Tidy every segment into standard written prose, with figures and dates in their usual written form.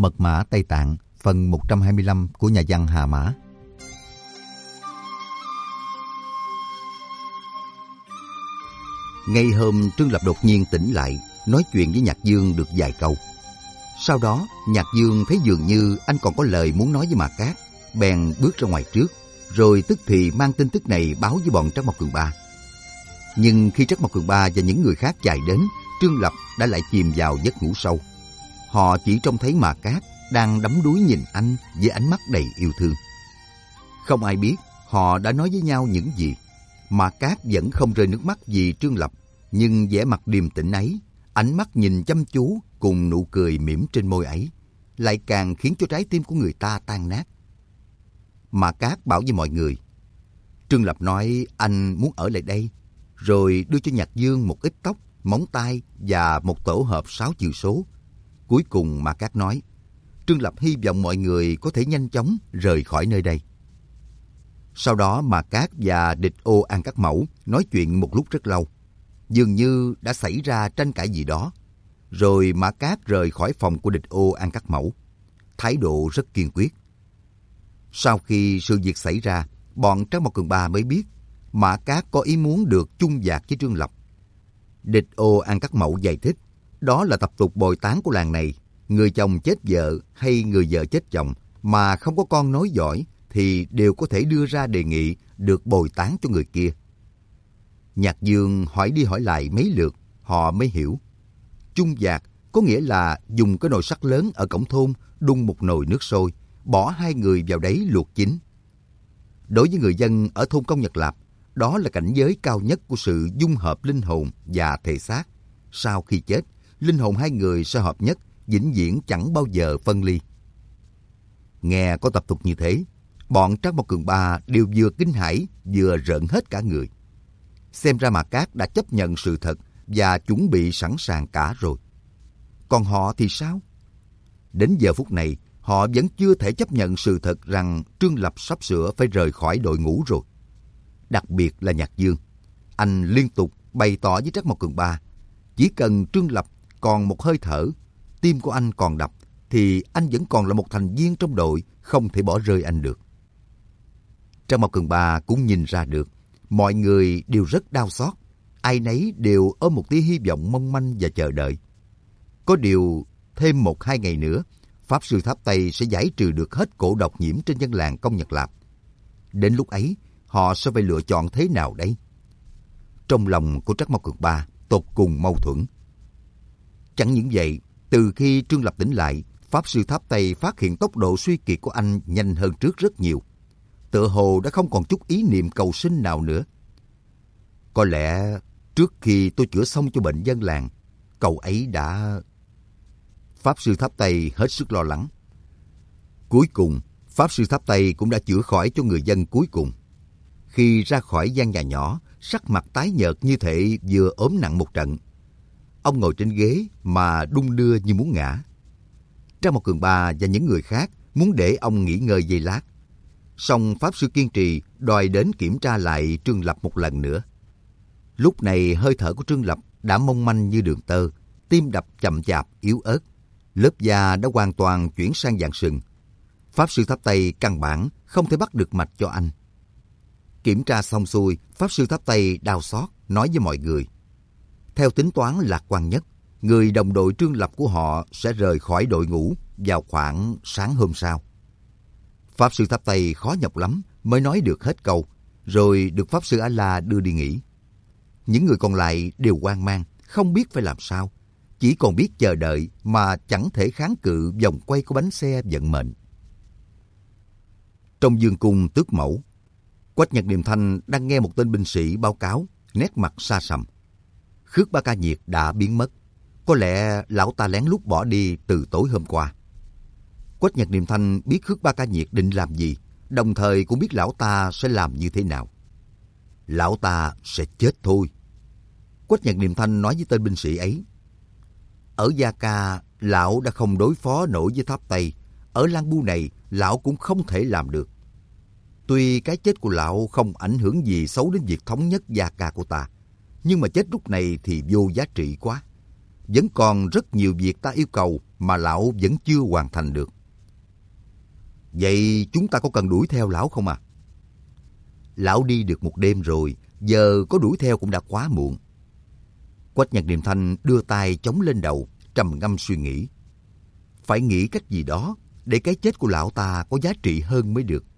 Mật mã Tây Tạng, phần 125 của nhà văn Hà Mã. Ngay hôm Trương Lập đột nhiên tỉnh lại, nói chuyện với Nhạc Dương được vài câu. Sau đó, Nhạc Dương thấy dường như anh còn có lời muốn nói với Mạc Cát, bèn bước ra ngoài trước, rồi tức thì mang tin tức này báo với bọn Trắc Mộc Cường Ba. Nhưng khi Trắc Mộc Cường Ba và những người khác chạy đến, Trương Lập đã lại chìm vào giấc ngủ sâu. Họ chỉ trông thấy Mạc Cát đang đắm đuối nhìn anh với ánh mắt đầy yêu thương. Không ai biết họ đã nói với nhau những gì. Mạc Cát vẫn không rơi nước mắt vì Trương Lập, nhưng vẻ mặt điềm tĩnh ấy, ánh mắt nhìn chăm chú cùng nụ cười mỉm trên môi ấy, lại càng khiến cho trái tim của người ta tan nát. Mạc Cát bảo với mọi người, Trương Lập nói anh muốn ở lại đây, rồi đưa cho Nhạc Dương một ít tóc, móng tay và một tổ hợp 6 chữ số. Cuối cùng Mạc Cát nói, Trương Lập hy vọng mọi người có thể nhanh chóng rời khỏi nơi đây. Sau đó Mạc Cát và Địch Ô An Cắt Mẫu nói chuyện một lúc rất lâu. Dường như đã xảy ra tranh cãi gì đó. Rồi Mạc Cát rời khỏi phòng của Địch Ô An Cắt Mẫu. Thái độ rất kiên quyết. Sau khi sự việc xảy ra, bọn Trắc Mộc Cường Ba mới biết Mạc Cát có ý muốn được chung vạc với Trương Lập. Địch Ô An Cắt Mẫu giải thích, đó là tập tục bồi táng của làng này. Người chồng chết vợ hay người vợ chết chồng mà không có con nối dõi thì đều có thể đưa ra đề nghị được bồi táng cho người kia. Nhạc Dương hỏi đi hỏi lại mấy lượt, họ mới hiểu. Chung vạc có nghĩa là dùng cái nồi sắt lớn ở cổng thôn đun một nồi nước sôi, bỏ 2 người vào đấy luộc chín. Đối với người dân ở thôn Công Nhật Lạp, đó là cảnh giới cao nhất của sự dung hợp linh hồn và thể xác. Sau khi chết, linh hồn 2 người sẽ hợp nhất, vĩnh viễn chẳng bao giờ phân ly. Nghe có tập tục như thế, bọn Trắc Mộc Cường Ba đều vừa kinh hãi vừa rợn hết cả người. Xem ra Mạc Cát đã chấp nhận sự thật và chuẩn bị sẵn sàng cả rồi. Còn họ thì sao? Đến giờ phút này, họ vẫn chưa thể chấp nhận sự thật rằng Trương Lập sắp sửa phải rời khỏi đội ngũ rồi. Đặc biệt là Nhạc Dương. Anh liên tục bày tỏ với Trắc Mộc Cường Ba, chỉ cần Trương Lập còn một hơi thở, tim của anh còn đập, thì anh vẫn còn là một thành viên trong đội, không thể bỏ rơi anh được. Trắc Mộc Cường Ba cũng nhìn ra được, mọi người đều rất đau xót, ai nấy đều ôm một tia hy vọng mong manh và chờ đợi. Có điều, thêm 1-2 ngày nữa, Pháp Sư Tháp Tây sẽ giải trừ được hết cổ độc nhiễm trên dân làng Công Nhật Lạp. Đến lúc ấy, họ sẽ phải lựa chọn thế nào đây? Trong lòng của Trắc Mộc Cường Ba tột cùng mâu thuẫn. Chẳng những vậy, từ khi Trương Lập tỉnh lại, Pháp Sư Tháp Tây phát hiện tốc độ suy kiệt của anh nhanh hơn trước rất nhiều. Tựa hồ đã không còn chút ý niệm cầu sinh nào nữa. Có lẽ trước khi tôi chữa xong cho bệnh dân làng, cậu ấy đã... Pháp Sư Tháp Tây hết sức lo lắng. Cuối cùng, Pháp Sư Tháp Tây cũng đã chữa khỏi cho người dân cuối cùng. Khi ra khỏi gian nhà nhỏ, sắc mặt tái nhợt như thể vừa ốm nặng một trận. Ông ngồi trên ghế mà đung đưa như muốn ngã. Trắc Mộc Cường Ba và những người khác muốn để ông nghỉ ngơi giây lát. Song Pháp Sư kiên trì đòi đến kiểm tra lại Trương Lập một lần nữa. Lúc này hơi thở của Trương Lập đã mong manh như đường tơ, tim đập chậm chạp, yếu ớt. Lớp da đã hoàn toàn chuyển sang dạng sừng. Pháp Sư Tháp Tây căn bản không thể bắt được mạch cho anh. Kiểm tra xong xuôi, Pháp Sư Tháp Tây đau xót nói với mọi người. Theo tính toán lạc quan nhất, người đồng đội Trương Lập của họ sẽ rời khỏi đội ngũ vào khoảng sáng hôm sau. Pháp Sư Tháp Tây khó nhọc lắm mới nói được hết câu, rồi được Pháp Sư A-la đưa đi nghỉ. Những người còn lại đều hoang mang, không biết phải làm sao. Chỉ còn biết chờ đợi mà chẳng thể kháng cự vòng quay của bánh xe vận mệnh. Trong vương cung Tước Mẫu, Quách Nhật Điềm Thanh đang nghe một tên binh sĩ báo cáo, nét mặt xa sầm. Khước Ba Ca Nhiệt đã biến mất. Có lẽ lão ta lén lút bỏ đi từ tối hôm qua. Quách Nhật Điềm Thanh biết Khước Ba Ca Nhiệt định làm gì, đồng thời cũng biết lão ta sẽ làm như thế nào. Lão ta sẽ chết thôi. Quách Nhật Điềm Thanh nói với tên binh sĩ ấy. Ở Gia Ca, lão đã không đối phó nổi với Tháp Tây. Ở Lan Bu này, lão cũng không thể làm được. Tuy cái chết của lão không ảnh hưởng gì xấu đến việc thống nhất Gia Ca của ta, nhưng mà chết lúc này thì vô giá trị quá. Vẫn còn rất nhiều việc ta yêu cầu mà lão vẫn chưa hoàn thành được. Vậy chúng ta có cần đuổi theo lão không à? Lão đi được một đêm rồi, giờ có đuổi theo cũng đã quá muộn. Quách Nhật Điềm Thanh đưa tay chống lên đầu, trầm ngâm suy nghĩ. Phải nghĩ cách gì đó để cái chết của lão ta có giá trị hơn mới được.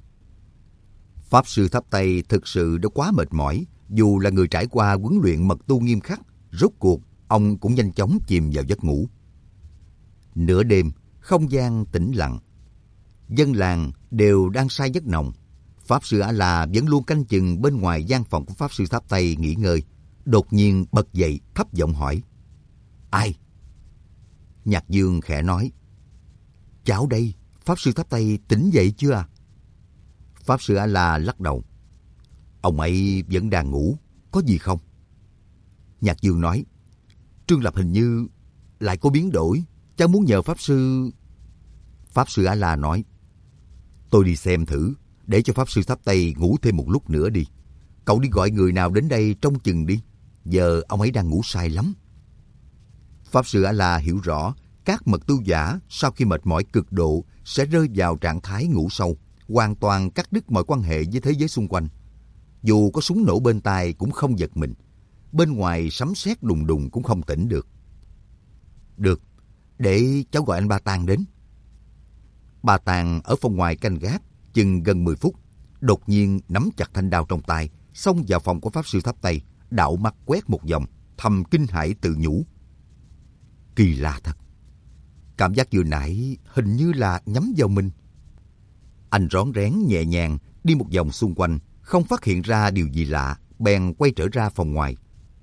Pháp sư Tháp Tây thực sự đã quá mệt mỏi, dù là người trải qua huấn luyện mật tu nghiêm khắc, rốt cuộc ông cũng nhanh chóng chìm vào giấc ngủ. Nửa đêm, không gian tĩnh lặng. Dân làng đều đang say giấc nồng. Pháp sư A-la vẫn luôn canh chừng bên ngoài gian phòng của Pháp sư Tháp Tây nghỉ ngơi. Đột nhiên bật dậy thấp giọng hỏi. Ai? Nhạc Dương khẽ nói. Cháu đây, Pháp sư Tháp Tây tỉnh dậy chưa à? Pháp sư A-la lắc đầu. Ông ấy vẫn đang ngủ, có gì không? Nhạc Dương nói. Trương Lập hình như lại có biến đổi, cháu muốn nhờ Pháp sư... Pháp sư A-la nói. Tôi đi xem thử, để cho Pháp sư Tháp Tây ngủ thêm một lúc nữa đi. Cậu đi gọi người nào đến đây trông chừng đi. Giờ ông ấy đang ngủ say lắm. Pháp sư A-la hiểu rõ các mật tu giả sau khi mệt mỏi cực độ sẽ rơi vào trạng thái ngủ sâu, hoàn toàn cắt đứt mọi quan hệ với thế giới xung quanh. Dù có súng nổ bên tai cũng không giật mình. Bên ngoài sấm sét đùng đùng cũng không tỉnh được. Được, để cháu gọi anh Ba Tàng đến. Ba Tàng ở phòng ngoài canh gác chừng gần 10 phút, đột nhiên nắm chặt thanh đao trong tay, xông vào phòng của Pháp sư Tháp Tây, đảo mắt quét một vòng, thầm kinh hãi tự nhủ. Kỳ lạ thật. Cảm giác vừa nãy hình như là nhắm vào mình. Anh rón rén nhẹ nhàng đi một vòng xung quanh, không phát hiện ra điều gì lạ, bèn quay trở ra phòng ngoài.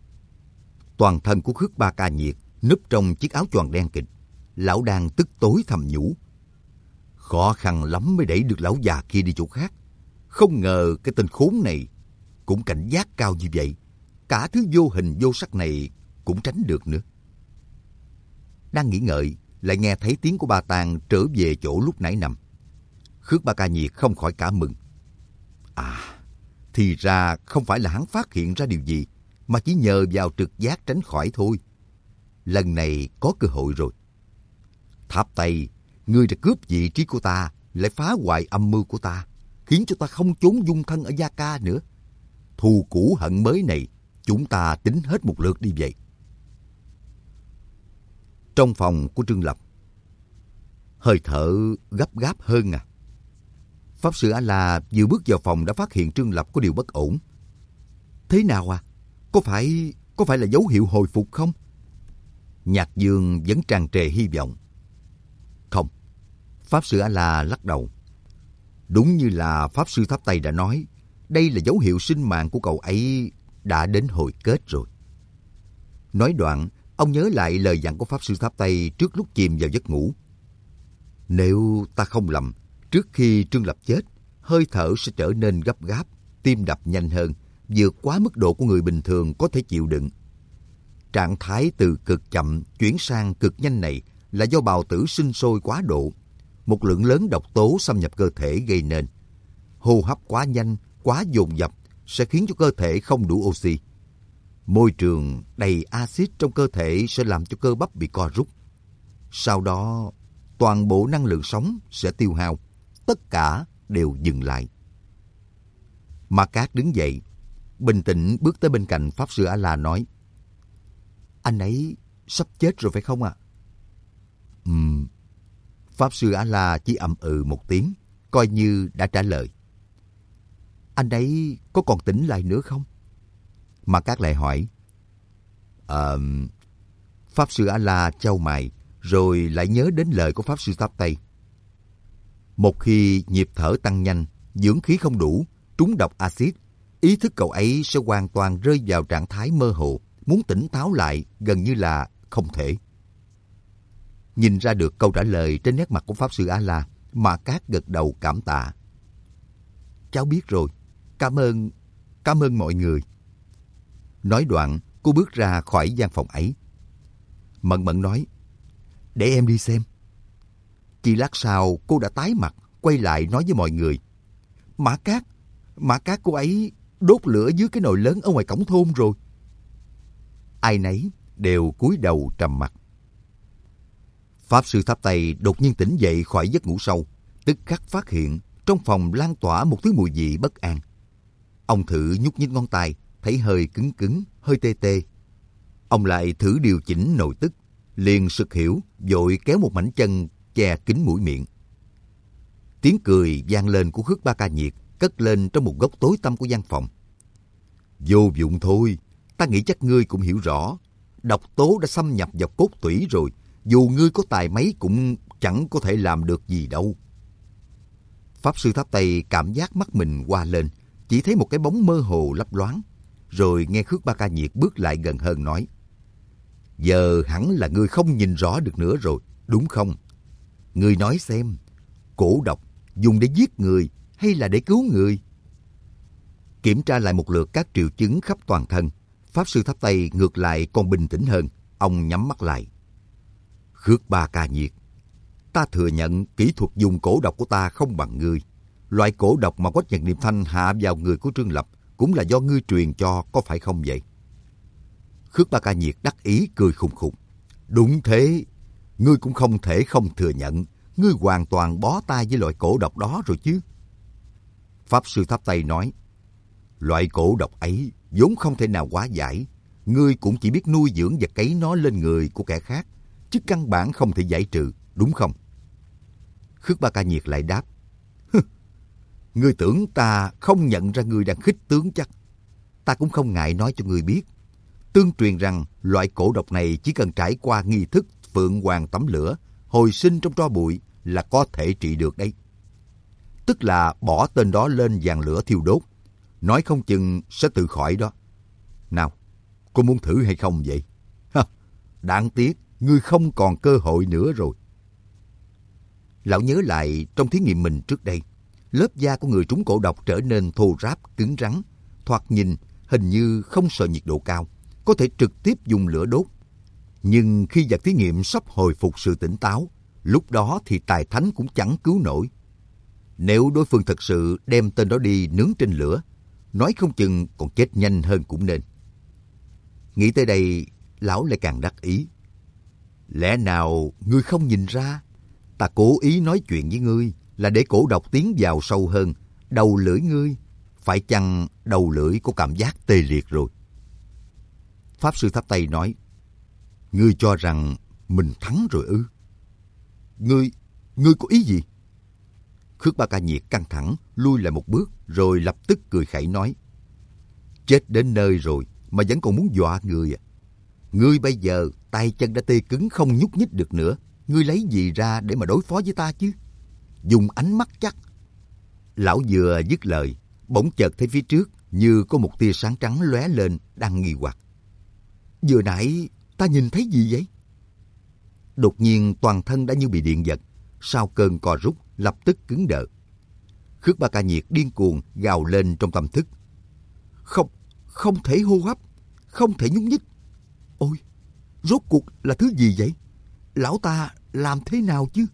Toàn thân của Khước Ba Ca Nhiệt núp trong chiếc áo choàng đen kịt. Lão đang tức tối thầm nhủ. Khó khăn lắm mới đẩy được lão già kia đi chỗ khác. Không ngờ cái tên khốn này cũng cảnh giác cao như vậy. Cả thứ vô hình vô sắc này cũng tránh được nữa. Đang nghĩ ngợi, lại nghe thấy tiếng của Ba Tàng trở về chỗ lúc nãy nằm. Khước Ba Ca Nhiệt không khỏi cả mừng. À, thì ra không phải là hắn phát hiện ra điều gì, mà chỉ nhờ vào trực giác tránh khỏi thôi. Lần này có cơ hội rồi. Tháp Tây, ngươi đã cướp vị trí của ta, lại phá hoại âm mưu của ta, khiến cho ta không trốn dung thân ở Gia Ca nữa. Thù cũ hận mới này, chúng ta tính hết một lượt đi vậy. Trong phòng của Trương Lập, hơi thở gấp gáp hơn à. Pháp sư A-la vừa bước vào phòng đã phát hiện Trương Lập có điều bất ổn. Thế nào à? Có phải là dấu hiệu hồi phục không? Nhạc Dương vẫn tràn trề hy vọng. Không. Pháp sư A-la lắc đầu. Đúng như là Pháp sư Tháp Tây đã nói, đây là dấu hiệu sinh mạng của cậu ấy đã đến hồi kết rồi. Nói đoạn, ông nhớ lại lời dặn của Pháp sư Tháp Tây trước lúc chìm vào giấc ngủ. Nếu ta không lầm, trước khi Trương Lập chết, hơi thở sẽ trở nên gấp gáp, tim đập nhanh hơn, vượt quá mức độ của người bình thường có thể chịu đựng. Trạng thái từ cực chậm chuyển sang cực nhanh này là do bào tử sinh sôi quá độ, một lượng lớn độc tố xâm nhập cơ thể gây nên. Hô hấp quá nhanh, quá dồn dập sẽ khiến cho cơ thể không đủ oxy. Môi trường đầy axit trong cơ thể sẽ làm cho cơ bắp bị co rút. Sau đó, toàn bộ năng lượng sống sẽ tiêu hao, tất cả đều dừng lại. Ma Cát đứng dậy, bình tĩnh bước tới bên cạnh Pháp sư A-la nói. Anh ấy sắp chết rồi phải không ạ? Pháp sư A-la chỉ ậm ừ một tiếng, coi như đã trả lời. Anh ấy có còn tỉnh lại nữa không? Ma Cát lại hỏi. Pháp sư A-la chau mày, rồi lại nhớ đến lời của Pháp sư Tháp Tây. Một khi nhịp thở tăng nhanh, dưỡng khí không đủ, trúng độc axit, ý thức cậu ấy sẽ hoàn toàn rơi vào trạng thái mơ hồ, muốn tỉnh táo lại gần như là không thể. Nhìn ra được câu trả lời trên nét mặt của Pháp sư A-la, Ma Cát gật đầu cảm tạ. Cháu biết rồi, cảm ơn mọi người. Nói đoạn, cô bước ra khỏi gian phòng ấy. Mận Mận nói, để em đi xem. Chỉ lát sau, cô đã tái mặt, quay lại nói với mọi người. Mã Cát cô ấy đốt lửa dưới cái nồi lớn ở ngoài cổng thôn rồi. Ai nấy đều cúi đầu trầm mặc. Pháp Sư Tháp Tây đột nhiên tỉnh dậy khỏi giấc ngủ sâu, tức khắc phát hiện trong phòng lan tỏa một thứ mùi vị bất an. Ông thử nhúc nhích ngón tay, thấy hơi cứng cứng, hơi tê tê. Ông lại thử điều chỉnh nội tức, liền sực hiểu, vội kéo một mảnh chân che kín mũi miệng. Tiếng cười vang lên của Khước Ba Ca Nhiệt cất lên trong một góc tối tăm của gian phòng. Vô dụng thôi, ta nghĩ chắc ngươi cũng hiểu rõ. Độc tố đã xâm nhập vào cốt tủy rồi, dù ngươi có tài mấy cũng chẳng có thể làm được gì đâu. Pháp Sư Tháp Tây cảm giác mắt mình hoa lên, chỉ thấy một cái bóng mơ hồ lấp loáng, rồi nghe Khước Ba Ca Nhiệt bước lại gần hơn nói: Giờ hẳn là ngươi không nhìn rõ được nữa rồi, đúng không? Ngươi nói xem, cổ độc dùng để giết người hay là để cứu người? Kiểm tra lại một lượt các triệu chứng khắp toàn thân, Pháp Sư Tháp Tây ngược lại còn bình tĩnh hơn. Ông nhắm mắt lại. Khước Ba Ca Nhiệt, ta thừa nhận kỹ thuật dùng cổ độc của ta không bằng ngươi. Loại cổ độc mà Quách Nhật Niệm Thanh hạ vào người của Trương Lập cũng là do ngươi truyền cho, có phải không vậy? Khước Ba Ca Nhiệt đắc ý cười khùng khùng. Đúng thế, ngươi cũng không thể không thừa nhận, ngươi hoàn toàn bó tay với loại cổ độc đó rồi chứ. Pháp Sư Tháp Tây nói: Loại cổ độc ấy vốn không thể nào hóa giải, ngươi cũng chỉ biết nuôi dưỡng và cấy nó lên người của kẻ khác, chứ căn bản không thể giải trừ, đúng không? Khước Ba Ca Nhiệt lại đáp: Ngươi tưởng ta không nhận ra ngươi đang khích tướng chắc? Ta cũng không ngại nói cho ngươi biết. Tương truyền rằng loại cổ độc này chỉ cần trải qua nghi thức Phượng Hoàng tắm lửa, hồi sinh trong tro bụi là có thể trị được đấy. Tức là bỏ tên đó lên giàn lửa thiêu đốt, nói không chừng sẽ tự khỏi đó. Nào, cô muốn thử hay không vậy? Đáng tiếc, ngươi không còn cơ hội nữa rồi. Lão nhớ lại trong thí nghiệm mình trước đây, lớp da của người trúng cổ độc trở nên thô ráp, cứng rắn, thoạt nhìn hình như không sợ nhiệt độ cao, có thể trực tiếp dùng lửa đốt. Nhưng khi vật thí nghiệm sắp hồi phục sự tỉnh táo, lúc đó thì tài thánh cũng chẳng cứu nổi. Nếu đối phương thật sự đem tên đó đi nướng trên lửa, nói không chừng còn chết nhanh hơn cũng nên. Nghĩ tới đây, lão lại càng đắc ý. Lẽ nào ngươi không nhìn ra? Ta cố ý nói chuyện với ngươi là để cổ độc tiến vào sâu hơn, đầu lưỡi ngươi. Phải chăng đầu lưỡi có cảm giác tê liệt rồi? Pháp Sư Tháp Tây nói: Ngươi cho rằng mình thắng rồi ư? Ngươi có ý gì? Khước Ba Ca Nhiệt căng thẳng, lui lại một bước, rồi lập tức cười khẩy nói: Chết đến nơi rồi mà vẫn còn muốn dọa người à? Ngươi bây giờ tay chân đã tê cứng không nhúc nhích được nữa, ngươi lấy gì ra để mà đối phó với ta chứ? Dùng ánh mắt chắc. Lão vừa dứt lời, bỗng chợt thấy phía trước như có một tia sáng trắng lóe lên, đang nghi hoặc. Vừa nãy ta nhìn thấy gì vậy? Đột nhiên toàn thân đã như bị điện giật, sau cơn co rút lập tức cứng đờ. Khước Ba Ca Nhiệt điên cuồng gào lên trong tâm thức: Không thể hô hấp, không thể nhúc nhích. Ôi, rốt cuộc là thứ gì vậy? Lão ta làm thế nào chứ?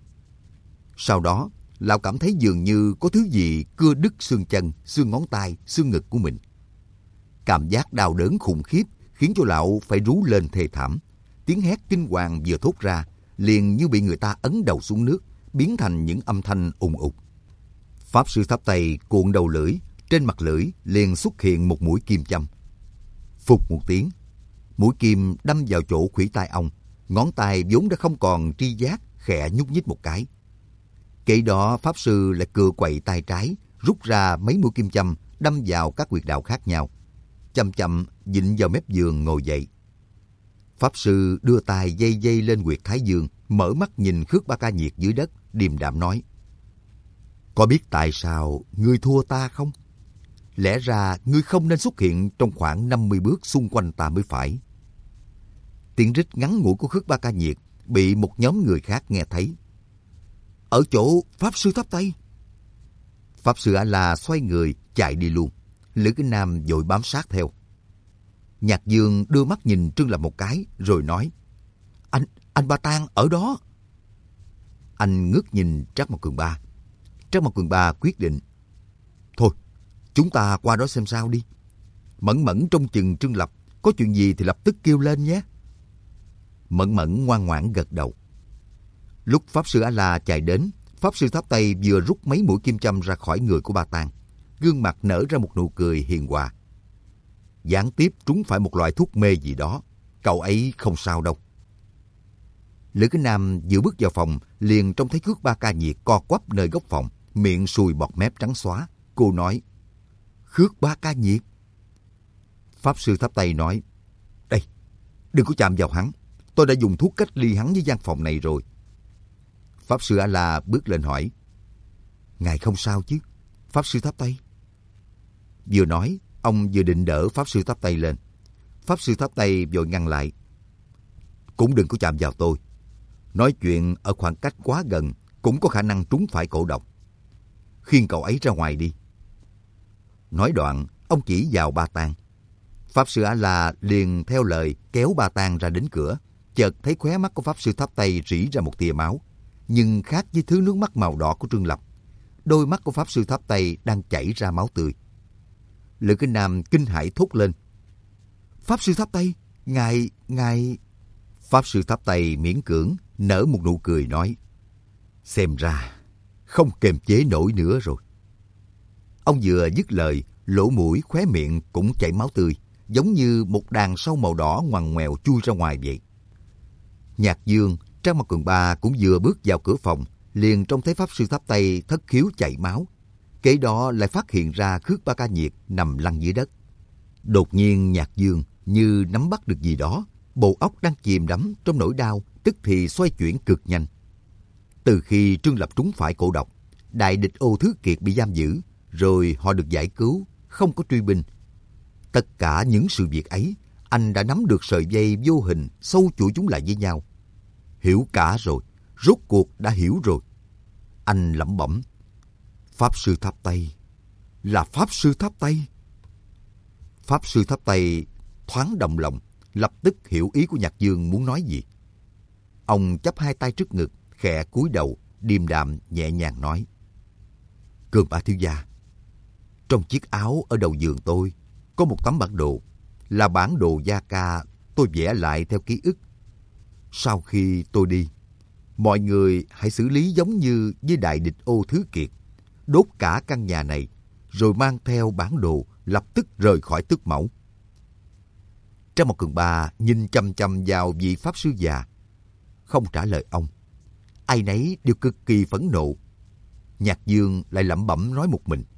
Sau đó, lão cảm thấy dường như có thứ gì cưa đứt xương chân, xương ngón tay, xương ngực của mình. Cảm giác đau đớn khủng khiếp khiến cho lão phải rú lên thê thảm. Tiếng hét kinh hoàng vừa thốt ra, liền như bị người ta ấn đầu xuống nước, biến thành những âm thanh ùng ục. Pháp Sư Tháp Tây cuộn đầu lưỡi, trên mặt lưỡi liền xuất hiện một mũi kim châm. Phụt một tiếng, mũi kim đâm vào chỗ khuỷu tay ông, ngón tay vốn đã không còn tri giác, khẽ nhúc nhích một cái. Kế đó Pháp Sư lại cựa quậy tay trái, rút ra mấy mũi kim châm đâm vào các huyệt đạo khác nhau. Chậm chậm vịn vào mép giường ngồi dậy. Pháp Sư đưa tay dây lên huyệt thái dương, mở mắt nhìn Khước Ba Ca Nhiệt dưới đất, điềm đạm nói: Có biết tại sao ngươi thua ta không? Lẽ ra ngươi không nên xuất hiện trong khoảng 50 bước xung quanh ta mới phải. Tiếng rít ngắn ngủi của Khước Ba Ca Nhiệt bị một nhóm người khác nghe thấy. Ở chỗ Pháp Sư Tháp Tây. Pháp Sư A-la xoay người chạy đi luôn. Lữ Kính Nam vội bám sát theo. Nhạc Dương đưa mắt nhìn Trương Lập một cái rồi nói: Anh Ba Tang ở đó. Anh ngước nhìn Trác Mộc Cường Ba. Trác Mộc Cường Ba quyết định: Thôi, chúng ta qua đó xem sao đi. Mẫn Mẫn trông chừng Trương Lập, có chuyện gì thì lập tức kêu lên nhé. Mẫn Mẫn ngoan ngoãn gật đầu. Lúc Pháp Sư A-la chạy đến, Pháp Sư Tháp Tây vừa rút mấy mũi kim châm ra khỏi người của Ba Tàng, gương mặt nở ra một nụ cười hiền hòa. Gián tiếp trúng phải một loại thuốc mê gì đó, cậu ấy không sao đâu. Lữ Kính Nam vừa bước vào phòng, liền trông thấy Khước Ba Ca Nhiệt co quắp nơi góc phòng, miệng sùi bọt mép trắng xóa. Cô nói, Khước Ba Ca Nhiệt. Pháp Sư Tháp Tây nói, đây, đừng có chạm vào hắn, tôi đã dùng thuốc cách ly hắn với gian phòng này rồi. Pháp Sư A-la bước lên hỏi, ngài không sao chứ, Pháp Sư Tháp Tây? Vừa nói, ông vừa định đỡ Pháp Sư Tháp Tây lên. Pháp Sư Tháp Tây vội ngăn lại, cũng đừng có chạm vào tôi. Nói chuyện ở khoảng cách quá gần cũng có khả năng trúng phải cổ độc. Khiêng cậu ấy ra ngoài đi. Nói đoạn, ông chỉ vào Ba Tàng. Pháp Sư A-la liền theo lời kéo Ba Tàng ra đến cửa. Chợt thấy khóe mắt của Pháp Sư Tháp Tây rỉ ra một tia máu, nhưng khác với thứ nước mắt màu đỏ của Trương Lập. Đôi mắt của Pháp Sư Tháp Tây đang chảy ra máu tươi. Lữ Kính Nam kinh hãi thốt lên, Pháp Sư Tháp Tây, ngài... Pháp Sư Tháp Tây miễn cưỡng nở một nụ cười nói, xem ra không kềm chế nổi nữa rồi. Ông vừa dứt lời, lỗ mũi khóe miệng cũng chảy máu tươi, giống như một đàn sâu màu đỏ ngoằn ngoèo chui ra ngoài vậy. Nhạc Dương, Trang Mặt Cường Ba cũng vừa bước vào cửa phòng, liền trông thấy Pháp Sư Tháp Tây thất khiếu chảy máu. Kế đó lại phát hiện ra Khước Ba Ca Nhiệt nằm lăn dưới đất. Đột nhiên Nhạc Dương như nắm bắt được gì đó, bộ óc đang chìm đắm trong nỗi đau, tức thì xoay chuyển cực nhanh. Từ khi Trương Lập trúng phải cổ độc, đại địch Ô Thứ Kiệt bị giam giữ, rồi họ được giải cứu, không có truy binh. Tất cả những sự việc ấy, anh đã nắm được sợi dây vô hình sâu chuỗi chúng lại với nhau. Hiểu cả rồi, rốt cuộc đã hiểu rồi. Anh lẩm bẩm, Pháp Sư Tháp Tây, là Pháp Sư Tháp Tây. Pháp Sư Tháp Tây thoáng động lòng, lập tức hiểu ý của Nhạc Dương muốn nói gì. Ông chắp hai tay trước ngực, khẽ cúi đầu, điềm đạm nhẹ nhàng nói, Cường Ba thiếu gia, trong chiếc áo ở đầu giường tôi có một tấm bản đồ, là bản đồ Gia Ca tôi vẽ lại theo ký ức. Sau khi tôi đi, mọi người hãy xử lý giống như với đại địch Ô Thứ Kiệt, đốt cả căn nhà này, rồi mang theo bản đồ lập tức rời khỏi Tước Mẫu. Trang Một Cường Ba nhìn chăm chăm vào vị Pháp Sư già, không trả lời ông. Ai nấy đều cực kỳ phẫn nộ. Nhạc Dương lại lẩm bẩm nói một mình,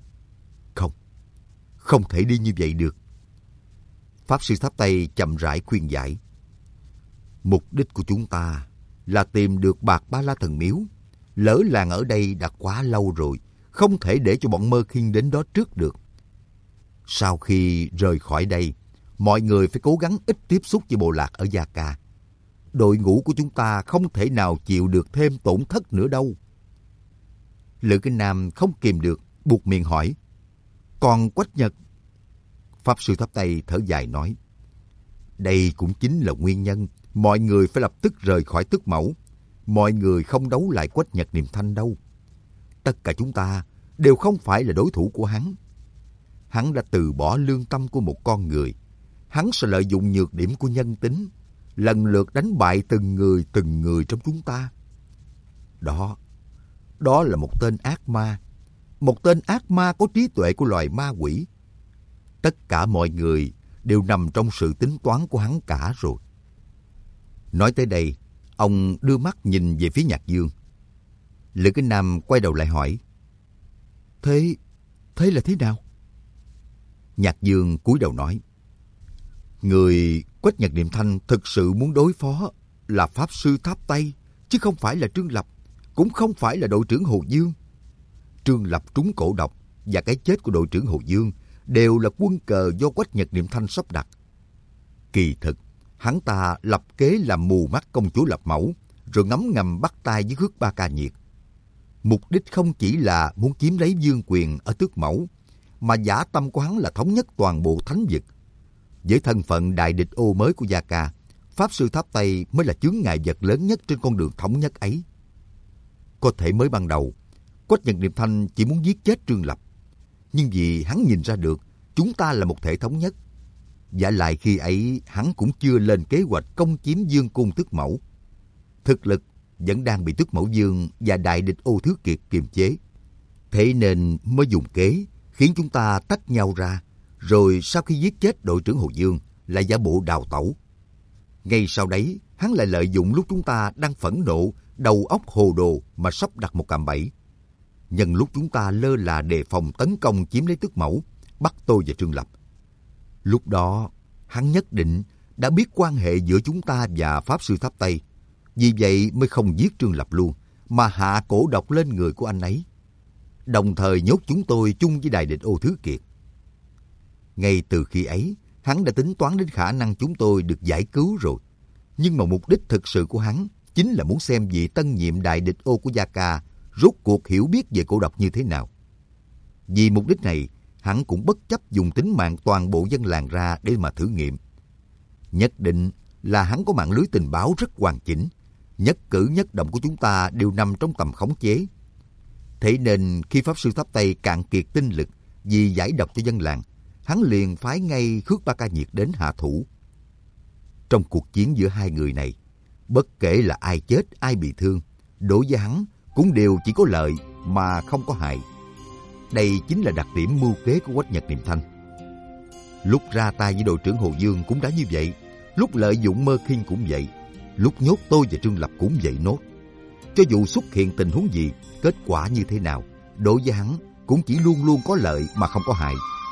không thể đi như vậy được. Pháp Sư Tháp Tây chậm rãi khuyên giải, mục đích của chúng ta là tìm được Bạc Ba La Thần Miếu. Lỡ làng ở đây đã quá lâu rồi, không thể để cho bọn Mơ Khiên đến đó trước được. Sau khi rời khỏi đây, mọi người phải cố gắng ít tiếp xúc với bộ lạc ở Gia Ca. Đội ngũ của chúng ta không thể nào chịu được thêm tổn thất nữa đâu. Lữ Kinh Nam không kìm được, buột miệng hỏi, còn Quách Nhật? Pháp Sư Tháp Tây thở dài nói, đây cũng chính là nguyên nhân mọi người phải lập tức rời khỏi Tước Mẫu. Mọi người không đấu lại Quách Nhật Niệm Thanh đâu. Tất cả chúng ta đều không phải là đối thủ của hắn. Hắn đã từ bỏ lương tâm của một con người. Hắn sẽ lợi dụng nhược điểm của nhân tính, lần lượt đánh bại từng người trong chúng ta. Đó là một tên ác ma. Một tên ác ma có trí tuệ của loài ma quỷ. Tất cả mọi người đều nằm trong sự tính toán của hắn cả rồi. Nói tới đây, ông đưa mắt nhìn về phía Nhạc Dương. Lữ Kính Nam quay đầu lại hỏi, Thế là thế nào? Nhạc Dương cúi đầu nói, người Quách Nhật Niệm Thanh thực sự muốn đối phó là Pháp Sư Tháp Tây, chứ không phải là Trương Lập, cũng không phải là đội trưởng Hồ Dương. Trương Lập trúng cổ độc và cái chết của đội trưởng Hồ Dương đều là quân cờ do Quách Nhật Niệm Thanh sắp đặt. Kỳ thực, hắn ta lập kế làm mù mắt công chúa Lập Mẫu, rồi ngấm ngầm bắt tay với Khước Ba Ca Nhiệt. Mục đích không chỉ là muốn chiếm lấy vương quyền ở Tước Mẫu, mà dã tâm của hắn là thống nhất toàn bộ thánh vực. Với thân phận đại địch Ô mới của Gia Ca, Pháp Sư Tháp Tây mới là chướng ngại vật lớn nhất trên con đường thống nhất ấy. Có thể mới ban đầu, Quách Nhật Niệm Thanh chỉ muốn giết chết Trương Lập, nhưng vì hắn nhìn ra được chúng ta là một thể thống nhất. Vả lại khi ấy hắn cũng chưa lên kế hoạch công chiếm vương cung Tước Mẫu. Thực lực vẫn đang bị Tước Mẫu Dương và đại địch Ô Thứ Kiệt kiềm chế. Thế nên mới dùng kế khiến chúng ta tách nhau ra, rồi sau khi giết chết đội trưởng Hồ Dương lại giả bộ đào tẩu. Ngay sau đấy, hắn lại lợi dụng lúc chúng ta đang phẫn nộ, đầu óc hồ đồ mà sắp đặt một cạm bẫy. Nhân lúc chúng ta lơ là đề phòng tấn công chiếm lấy Tước Mẫu, bắt tôi và Trương Lập. Lúc đó, hắn nhất định đã biết quan hệ giữa chúng ta và Pháp Sư Tháp Tây. Vì vậy mới không giết Trương Lập luôn, mà hạ cổ độc lên người của anh ấy. Đồng thời nhốt chúng tôi chung với đại địch Ô Thứ Kiệt. Ngay từ khi ấy, hắn đã tính toán đến khả năng chúng tôi được giải cứu rồi. Nhưng mà mục đích thực sự của hắn chính là muốn xem vị tân nhiệm đại địch Ô của Gia Ca rốt cuộc hiểu biết về cổ độc như thế nào. Vì mục đích này, hắn cũng bất chấp dùng tính mạng toàn bộ dân làng ra để mà thử nghiệm. Nhất định là hắn có mạng lưới tình báo rất hoàn chỉnh. Nhất cử nhất động của chúng ta đều nằm trong tầm khống chế. Thế nên khi Pháp Sư Tháp Tây cạn kiệt tinh lực vì giải độc cho dân làng, hắn liền phái ngay Khước Ba Ca Nhiệt đến hạ thủ. Trong cuộc chiến giữa hai người này, bất kể là ai chết ai bị thương, đối với hắn cũng đều chỉ có lợi mà không có hại. Đây chính là đặc điểm mưu kế của Quách Nhật Niệm Thanh. Lúc ra tay với đội trưởng Hồ Dương cũng đã như vậy, lúc lợi dụng Mơ Khiên cũng vậy, lúc nhốt tôi và Trương Lập cũng vậy nốt. Cho dù xuất hiện tình huống gì, kết quả như thế nào, đối với hắn cũng chỉ luôn luôn có lợi mà không có hại.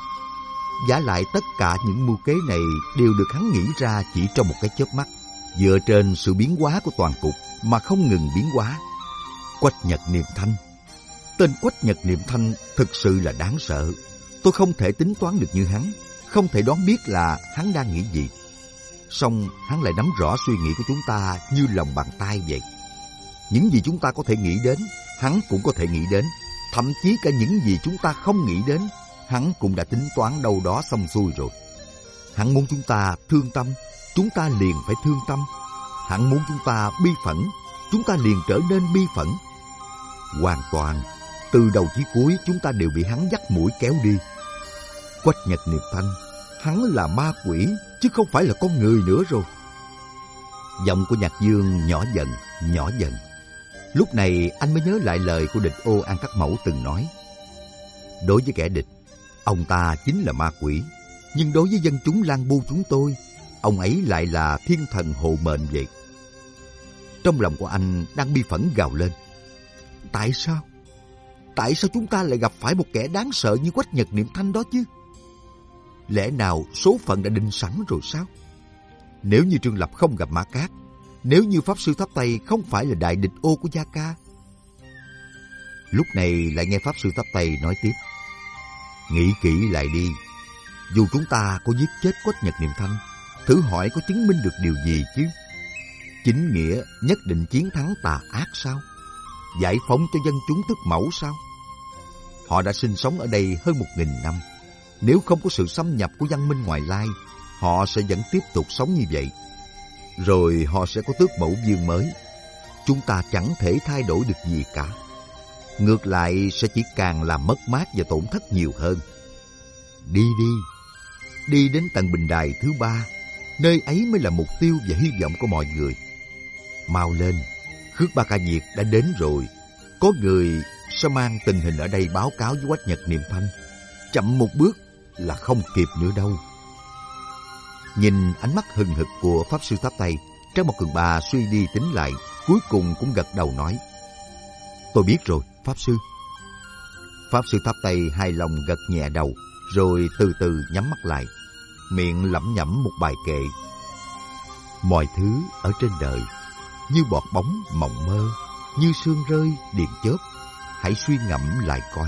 Vả lại tất cả những mưu kế này đều được hắn nghĩ ra chỉ trong một cái chớp mắt, dựa trên sự biến hóa của toàn cục mà không ngừng biến hóa. Quách Nhật Niệm Thanh. Tên Quách Nhật Niệm Thanh thực sự là đáng sợ. Tôi không thể tính toán được như hắn, không thể đoán biết là hắn đang nghĩ gì. Song hắn lại nắm rõ suy nghĩ của chúng ta như lòng bàn tay vậy. Những gì chúng ta có thể nghĩ đến, hắn cũng có thể nghĩ đến. Thậm chí cả những gì chúng ta không nghĩ đến, hắn cũng đã tính toán đâu đó xong xuôi rồi. Hắn muốn chúng ta thương tâm, chúng ta liền phải thương tâm. Hắn muốn chúng ta bi phẫn, chúng ta liền trở nên bi phẫn. Hoàn toàn, từ đầu chí cuối chúng ta đều bị hắn dắt mũi kéo đi. Quách Nhật Niệm Thanh, hắn là ma quỷ, chứ không phải là con người nữa rồi. Giọng của Nhạc Dương nhỏ dần, nhỏ dần. Lúc này anh mới nhớ lại lời của địch Ô An Các Mẫu từng nói. Đối với kẻ địch, ông ta chính là ma quỷ. Nhưng đối với dân chúng Lang Bu chúng tôi, ông ấy lại là thiên thần hộ mệnh vậy. Trong lòng của anh đang bi phẫn gào lên. Tại sao? Tại sao chúng ta lại gặp phải một kẻ đáng sợ như Quách Nhật Niệm Thanh đó chứ? Lẽ nào số phận đã định sẵn rồi sao? Nếu như Trương Lập không gặp Mã Cát, nếu như Pháp Sư Tháp Tây không phải là đại địch Ô của Gia Ca. Lúc này lại nghe Pháp Sư Tháp Tây nói tiếp. Nghĩ kỹ lại đi. Dù chúng ta có giết chết Quách Nhật Niệm Thanh, thử hỏi có chứng minh được điều gì chứ? Chính nghĩa nhất định chiến thắng tà ác sao? Giải phóng cho dân chúng Tước Mẫu sao? Họ đã sinh sống ở đây hơn 1000 năm. Nếu không có sự xâm nhập của văn minh ngoại lai, họ sẽ vẫn tiếp tục sống như vậy. Rồi họ sẽ có Tước Mẫu Vương mới. Chúng ta chẳng thể thay đổi được gì cả. Ngược lại sẽ chỉ càng làm mất mát và tổn thất nhiều hơn. Đi đi. Đi đến tầng bình đài thứ 3. Nơi ấy mới là mục tiêu và hy vọng của mọi người. Mau lên. Khước Ba Ca Nhiệt đã đến rồi. Có người sẽ mang tình hình ở đây báo cáo với Quách Nhật Niệm Thanh. Chậm một bước là không kịp nữa đâu. Nhìn ánh mắt hừng hực của Pháp Sư Tháp Tây, Trang Một Cường Ba suy đi tính lại, cuối cùng cũng gật đầu nói. Tôi biết rồi, Pháp Sư. Pháp Sư Tháp Tây hài lòng gật nhẹ đầu, rồi từ từ nhắm mắt lại, miệng lẩm nhẩm một bài kệ. Mọi thứ ở trên đời như bọt bóng mộng mơ, như sương rơi điện chớp, hãy suy ngẫm lại coi.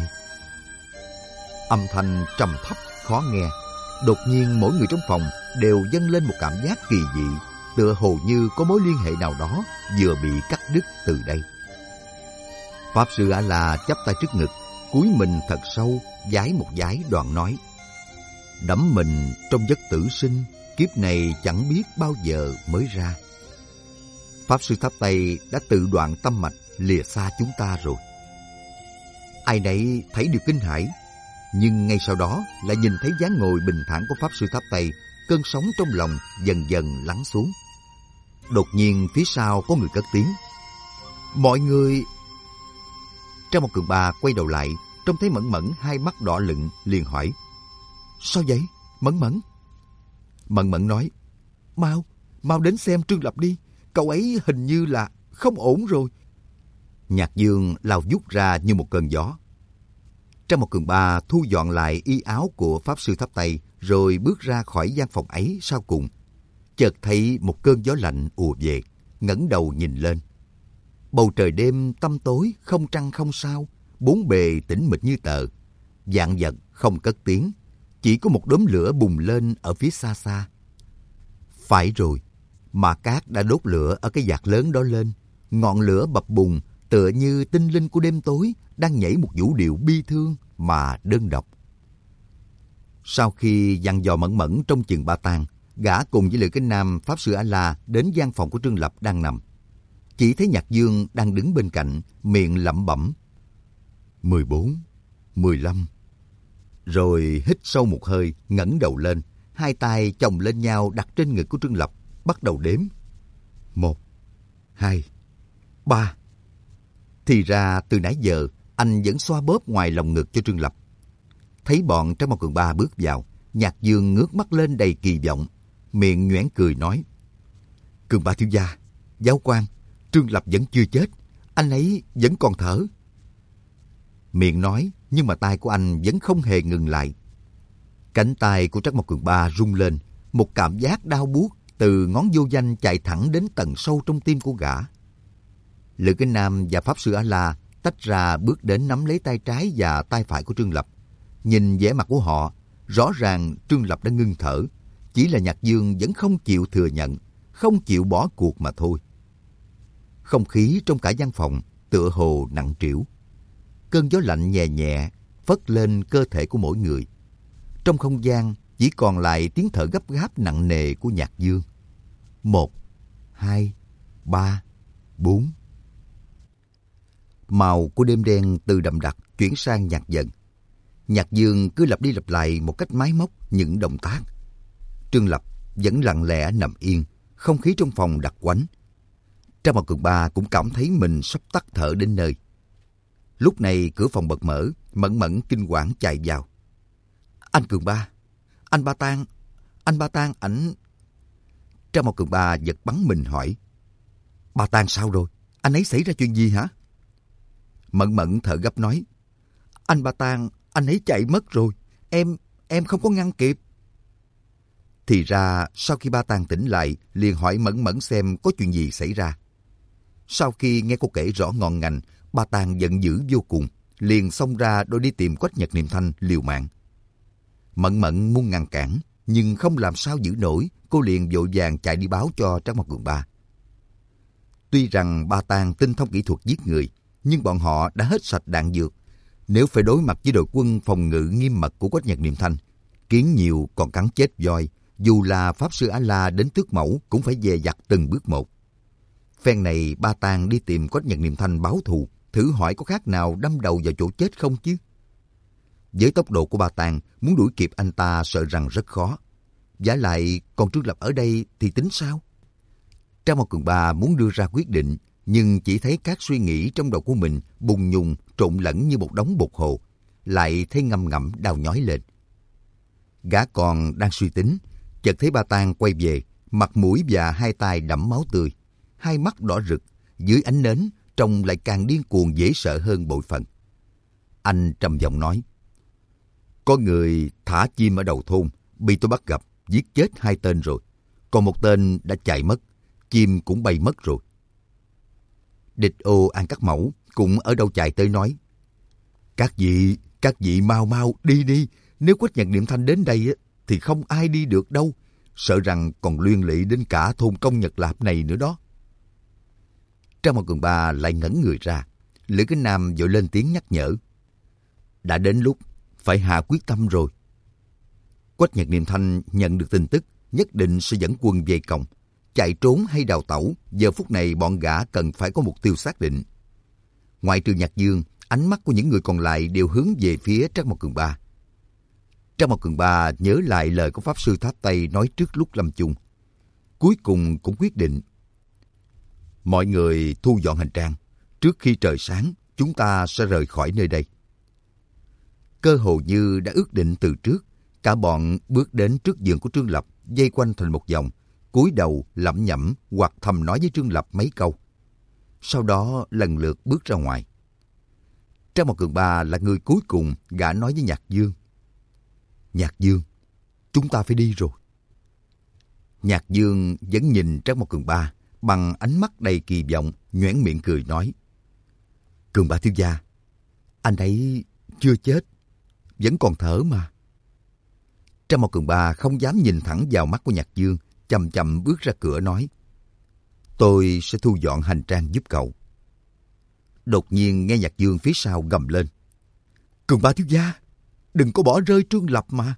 Âm thanh trầm thấp khó nghe. Đột nhiên mỗi người trong phòng đều dâng lên một cảm giác kỳ dị, tựa hồ như có mối liên hệ nào đó vừa bị cắt đứt từ đây. Pháp Sư A-la chắp tay trước ngực, cúi mình thật sâu, vái một vái đoạn nói. Đắm mình trong giấc tử sinh, kiếp này chẳng biết bao giờ mới ra. Pháp Sư Tháp Tây đã tự đoạn tâm mạch, lìa xa chúng ta rồi. Ai nấy thấy điều kinh hãi, nhưng ngay sau đó lại nhìn thấy dáng ngồi bình thản của Pháp Sư Tháp Tây, cơn sóng trong lòng dần dần lắng xuống. Đột nhiên phía sau có người cất tiếng. Mọi người... Trang một Cường Ba quay đầu lại, trông thấy Mẫn Mẫn hai mắt đỏ lựng, liền hỏi. Sao vậy, Mẫn Mẫn? Mẫn Mẫn nói. Mau đến xem Trương Lập đi. Cậu ấy hình như là không ổn rồi. Nhạc Dương lao vút ra như một cơn gió. Trang một Cường Ba thu dọn lại y áo của Pháp Sư Tháp Tây, rồi bước ra khỏi gian phòng ấy sau cùng. Chợt thấy một cơn gió lạnh ùa về, ngẩng đầu nhìn lên. Bầu trời đêm tăm tối, không trăng không sao, bốn bề tĩnh mịch như tờ. Vạn vật không cất tiếng, chỉ có một đốm lửa bùng lên ở phía xa xa. Phải rồi, Mã Cát đã đốt lửa ở cái vạc lớn đó lên. Ngọn lửa bập bùng, tựa như tinh linh của đêm tối đang nhảy một vũ điệu bi thương mà đơn độc. Sau khi dặn dò Mẫn Mẫn trong chừng Ba Tang, gã cùng với Lữ Kính Nam Pháp Sư A-La đến gian phòng của Trương Lập đang nằm. Chỉ thấy Nhạc Dương đang đứng bên cạnh, miệng lẩm bẩm. 14, 15. Rồi hít sâu một hơi, ngẩng đầu lên, hai tay chồng lên nhau đặt trên ngực của Trương Lập, bắt đầu đếm. 1, 2, 3. Thì ra từ nãy giờ, anh vẫn xoa bóp ngoài lòng ngực cho Trương Lập. Thấy bọn Trang Mao Cường Ba bước vào, Nhạc Dương ngước mắt lên đầy kỳ vọng, miệng nhoẻn cười nói. Cường Ba thiếu gia, giáo quan, Trương Lập vẫn chưa chết, anh ấy vẫn còn thở. Miệng nói, nhưng mà tay của anh vẫn không hề ngừng lại. Cánh tay của Trác Mộc Cường Ba rung lên, một cảm giác đau buốt từ ngón vô danh chạy thẳng đến tận sâu trong tim của gã. Lữ Kính Nam và Pháp Sư A-La tách ra bước đến nắm lấy tay trái và tay phải của Trương Lập. Nhìn vẻ mặt của họ, rõ ràng Trương Lập đã ngưng thở, chỉ là Nhạc Dương vẫn không chịu thừa nhận, không chịu bỏ cuộc mà thôi. Không khí trong cả gian phòng tựa hồ nặng trĩu. Cơn gió lạnh nhẹ nhẹ phất lên cơ thể của mỗi người. Trong không gian chỉ còn lại tiếng thở gấp gáp nặng nề của Nhạc Dương. 1, 2, 3, 4. Màu của đêm đen từ đậm đặc chuyển sang nhạt dần. Nhạc Dương cứ lặp đi lặp lại một cách máy móc những động tác. Trương Lập vẫn lặng lẽ nằm yên, không khí trong phòng đặc quánh. Trang Mao Cường Ba cũng cảm thấy mình sắp tắt thở đến nơi. Lúc này cửa phòng bật mở, Mẫn Mẫn kinh hoàng chạy vào. Anh Cường Ba, anh Ba Tang, ảnh... Trang Mao Cường Ba giật bắn mình hỏi. Ba Tang sao rồi? Anh ấy xảy ra chuyện gì hả? Mẫn Mẫn thở gấp nói. Anh Ba Tang, anh ấy chạy mất rồi. Em không có ngăn kịp. Thì ra sau khi Ba Tang tỉnh lại, liền hỏi Mẫn Mẫn xem có chuyện gì xảy ra. Sau khi nghe cô kể rõ ngọn ngành, Ba Tang giận dữ vô cùng, liền xông ra đòi đi tìm Quách Nhật Niệm Thanh liều mạng. Mẫn Mẫn muốn ngăn cản, nhưng không làm sao giữ nổi, cô liền vội vàng chạy đi báo cho Trác Mao Cường Ba. Tuy rằng Ba Tang tinh thông kỹ thuật giết người, nhưng bọn họ đã hết sạch đạn dược. Nếu phải đối mặt với đội quân phòng ngự nghiêm mật của Quách Nhật Niệm Thanh, kiến nhiều còn cắn chết voi, dù là Pháp Sư A-La đến tước mẫu cũng phải dè dặt từng bước một. Phen này Ba Tang đi tìm Quách Nhật Niệm Thanh báo thù, thử hỏi có khác nào đâm đầu vào chỗ chết không chứ? Với tốc độ của Ba Tang, muốn đuổi kịp anh ta sợ rằng rất khó. Vả lại còn Trương Lập ở đây thì tính sao? Trang Mao Cường Ba muốn đưa ra quyết định, nhưng chỉ thấy các suy nghĩ trong đầu của mình bùng nhùng trộn lẫn như một đống bột hồ, lại thấy ngâm ngẫm đau nhói lên. Gã còn đang suy tính, chợt thấy Ba Tang quay về, mặt mũi và hai tay đẫm máu tươi, hai mắt đỏ rực, dưới ánh nến trông lại càng điên cuồng dễ sợ hơn bội phần. Anh trầm giọng nói. Có người thả chim ở đầu thôn, bị tôi bắt gặp, giết chết 2 tên rồi. Còn một tên đã chạy mất, chim cũng bay mất rồi. Địch Ô An Cắt Mẫu cũng ở đâu chạy tới nói. Các vị mau đi. Nếu Quách Nhật Niệm Thanh đến đây thì không ai đi được đâu. Sợ rằng còn liên lụy đến cả thôn Công Nhật Lạp này nữa đó. Trang Mao Cường Ba lại ngẩn người ra. Lữ Kính Nam vội lên tiếng nhắc nhở. Đã đến lúc phải hạ quyết tâm rồi. Quách Nhật Niệm Thanh nhận được tin tức nhất định sẽ dẫn quân về cổng. Chạy trốn hay đào tẩu, giờ phút này bọn gã cần phải có mục tiêu xác định. Ngoại trừ Nhạc Dương, ánh mắt của những người còn lại đều hướng về phía Trác Mao Cường Ba. Trác Mao Cường Ba nhớ lại lời của Pháp Sư Tháp Tây nói trước lúc lâm chung. Cuối cùng cũng quyết định. Mọi người thu dọn hành trang, Trước khi trời sáng, chúng ta sẽ rời khỏi nơi đây. Cơ hồ như đã ước định từ trước, cả bọn bước đến trước giường của Trương Lập, dây quanh thành một vòng, cúi đầu lẩm nhẩm hoặc thầm nói với Trương Lập mấy câu. Sau đó lần lượt bước ra ngoài. Trang Mộc Cường Ba là người cuối cùng, gã nói với Nhạc Dương. Nhạc Dương, chúng ta phải đi rồi. Nhạc Dương vẫn nhìn Trang Mộc Cường Ba bằng ánh mắt đầy kỳ vọng, nhoẻn miệng cười nói. Cường Ba thiếu gia, anh ấy chưa chết, vẫn còn thở mà. Trang Mộc Cường Ba không dám nhìn thẳng vào mắt của Nhạc Dương, chậm chậm bước ra cửa nói. Tôi sẽ thu dọn hành trang giúp cậu. Đột nhiên nghe Nhạc Dương phía sau gầm lên. Cường Ba thiếu gia, đừng có bỏ rơi Trương Lập mà.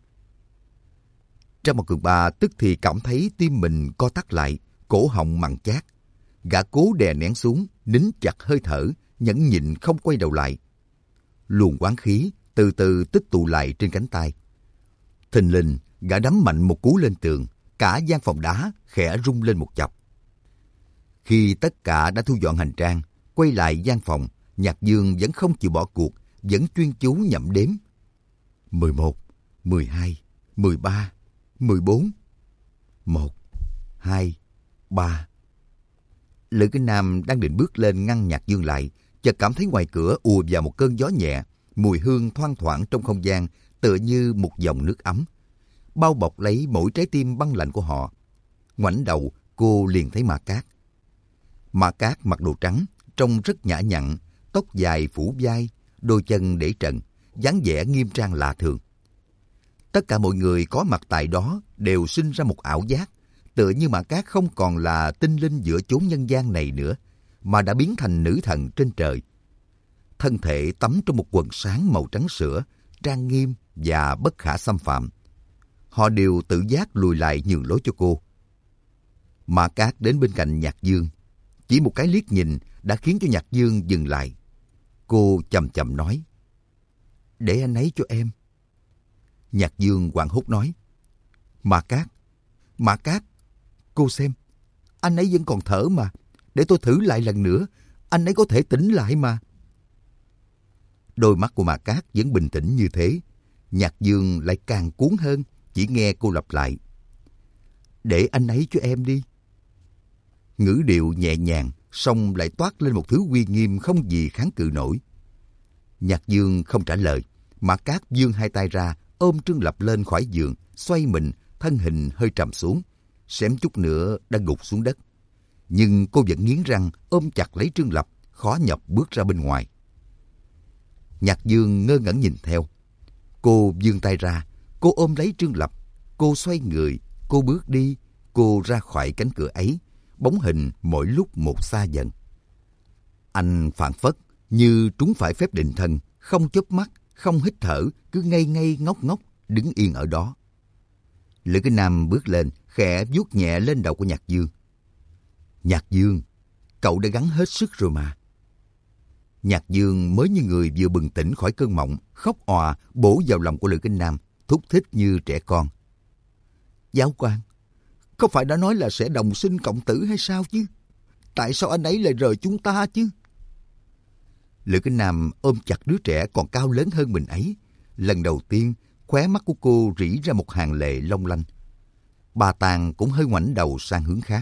Trang Mộc Cường Ba tức thì cảm thấy tim mình co thắt lại, cổ họng mặn chát. Gã cố đè nén xuống, nín chặt hơi thở, nhẫn nhịn không quay đầu lại. Luồng oán khí từ từ tích tụ lại trên cánh tay. Thình lình, gã đấm mạnh một cú lên tường, cả gian phòng đá khẽ rung lên một chập. Khi tất cả đã thu dọn hành trang, quay lại gian phòng, Nhạc Dương vẫn không chịu bỏ cuộc, vẫn chuyên chú nhẩm đếm. 11, 12, 13, 14. 1, 2, 3. Lữ Kinh Nam đang định bước lên ngăn Nhạc Dương lại, chợt cảm thấy ngoài cửa ùa vào một cơn gió nhẹ, mùi hương thoang thoảng trong không gian tựa như một dòng nước ấm, bao bọc lấy mỗi trái tim băng lạnh của họ. Ngoảnh đầu, cô liền thấy Mã Cát. Mã Cát mặc đồ trắng, trông rất nhã nhặn, tóc dài phủ vai, đôi chân để trần, dáng vẻ nghiêm trang lạ thường. Tất cả mọi người có mặt tại đó đều sinh ra một ảo giác, tựa như Mã Cát không còn là tinh linh giữa chốn nhân gian này nữa, mà đã biến thành nữ thần trên trời. Thân thể tắm trong một quần sáng màu trắng sữa, trang nghiêm và bất khả xâm phạm. Họ đều tự giác lùi lại nhường lối cho cô. Mã Cát đến bên cạnh Nhạc Dương, chỉ một cái liếc nhìn đã khiến cho Nhạc Dương dừng lại. Cô chậm chậm nói, để anh ấy cho em. Nhạc Dương hoảng hốt nói, Mã Cát, cô xem, anh ấy vẫn còn thở mà, để tôi thử lại lần nữa, anh ấy có thể tỉnh lại mà. Đôi mắt của Mã Cát vẫn bình tĩnh như thế, Nhạc Dương lại càng cuốn hơn, chỉ nghe cô lặp lại, để anh ấy cho em đi. Ngữ điệu nhẹ nhàng, song lại toát lên một thứ uy nghiêm không gì kháng cự nổi. Nhạc Dương không trả lời, Mã Cát giương hai tay ra, ôm Trương Lập lên khỏi giường, xoay mình, thân hình hơi trầm xuống, xém chút nữa đã gục xuống đất. Nhưng cô vẫn nghiến răng ôm chặt lấy Trương Lập, khó nhọc bước ra bên ngoài. Nhạc Dương ngơ ngẩn nhìn theo. Cô vươn tay ra, cô ôm lấy Trương Lập, cô xoay người, cô bước đi, cô ra khỏi cánh cửa ấy, bóng hình mỗi lúc một xa dần. Anh phảng phất như trúng phải phép định thân, không chớp mắt, không hít thở, cứ ngây ngây ngốc ngốc đứng yên ở đó. Lữ Kinh Nam bước lên, khẽ vuốt nhẹ lên đầu của Nhạc Dương. Nhạc Dương, cậu đã gắng hết sức rồi mà. Nhạc Dương mới như người vừa bừng tỉnh khỏi cơn mộng, khóc òa bổ vào lòng của Lữ Kinh Nam, thúc thích như trẻ con. Giáo quan, không phải đã nói là sẽ đồng sinh cộng tử hay sao chứ? Tại sao anh ấy lại rời chúng ta chứ? Lữ Kinh Nam ôm chặt đứa trẻ còn cao lớn hơn mình ấy. Lần đầu tiên, khóe mắt của cô rỉ ra một hàng lệ long lanh. Bà Tàng cũng hơi ngoảnh đầu sang hướng khác.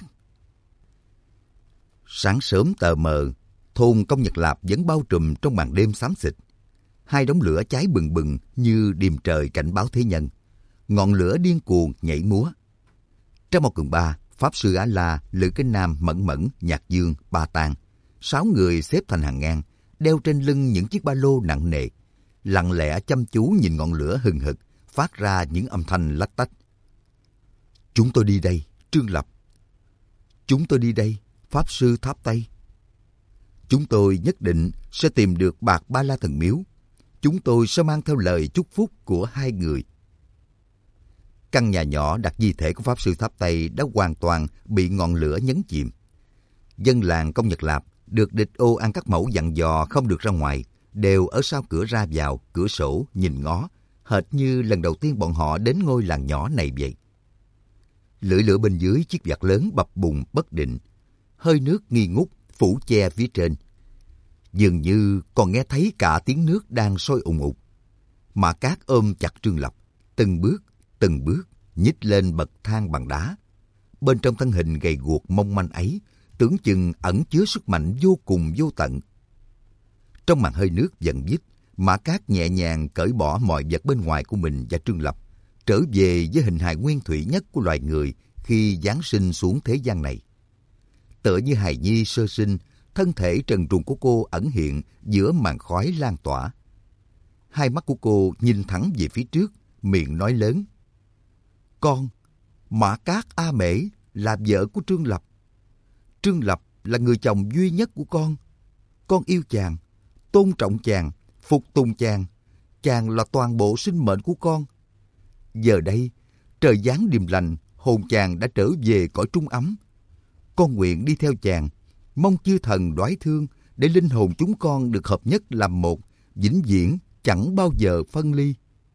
Sáng sớm tờ mờ, thôn Công Nhật Lạp vẫn bao trùm trong màn đêm xám xịt. Hai đống lửa cháy bừng bừng như điềm trời cảnh báo thế nhân. Ngọn lửa điên cuồng nhảy múa. Trong một cường ba, Pháp Sư Á La, Lữ Kinh Nam, Mẫn Mẫn, Nhạc Dương, Ba Tàng, 6 người xếp thành hàng ngang, đeo trên lưng những chiếc ba lô nặng nề, lặng lẽ chăm chú nhìn ngọn lửa hừng hực, phát ra những âm thanh lách tách. Chúng tôi đi đây, Trương Lập. Chúng tôi đi đây, Pháp Sư Tháp Tây. Chúng tôi nhất định sẽ tìm được bạc Ba La Thần Miếu. Chúng tôi sẽ mang theo lời chúc phúc của hai người. Căn nhà nhỏ đặt di thể của Pháp Sư Tháp Tây đã hoàn toàn bị ngọn lửa nhấn chìm. Dân làng Công Nhật Lạp được địch ô An Các Mẫu dặn dò không được ra ngoài, đều ở sau cửa ra vào, cửa sổ nhìn ngó, hệt như lần đầu tiên bọn họ đến ngôi làng nhỏ này vậy. Lưỡi lửa bên dưới chiếc vạc lớn bập bùng bất định, hơi nước nghi ngút phủ che phía trên. Dường như còn nghe thấy cả tiếng nước đang sôi ùng ục. Mã Cát ôm chặt Trương Lập, từng bước nhích lên bậc thang bằng đá. Bên trong thân hình gầy guộc mong manh ấy, tưởng chừng ẩn chứa sức mạnh vô cùng vô tận. Trong màn hơi nước dần dít, Mã Cát nhẹ nhàng cởi bỏ mọi vật bên ngoài của mình và Trương Lập, trở về với hình hài nguyên thủy nhất của loài người khi giáng sinh xuống thế gian này. Tựa như hài nhi sơ sinh, thân thể trần truồng của cô ẩn hiện giữa màn khói lan tỏa. Hai mắt của cô nhìn thẳng về phía trước, miệng nói lớn: "Con, Mã Cát A Mễ, là vợ của Trương Lập. Trương Lập là người chồng duy nhất của con. Con yêu chàng, tôn trọng chàng, phục tùng chàng. Chàng là toàn bộ sinh mệnh của con. Giờ đây, trời giáng điềm lành, hồn chàng đã trở về cõi trung ấm. Con nguyện đi theo chàng, mong chư thần đoái thương để linh hồn chúng con được hợp nhất làm một, vĩnh viễn chẳng bao giờ phân ly."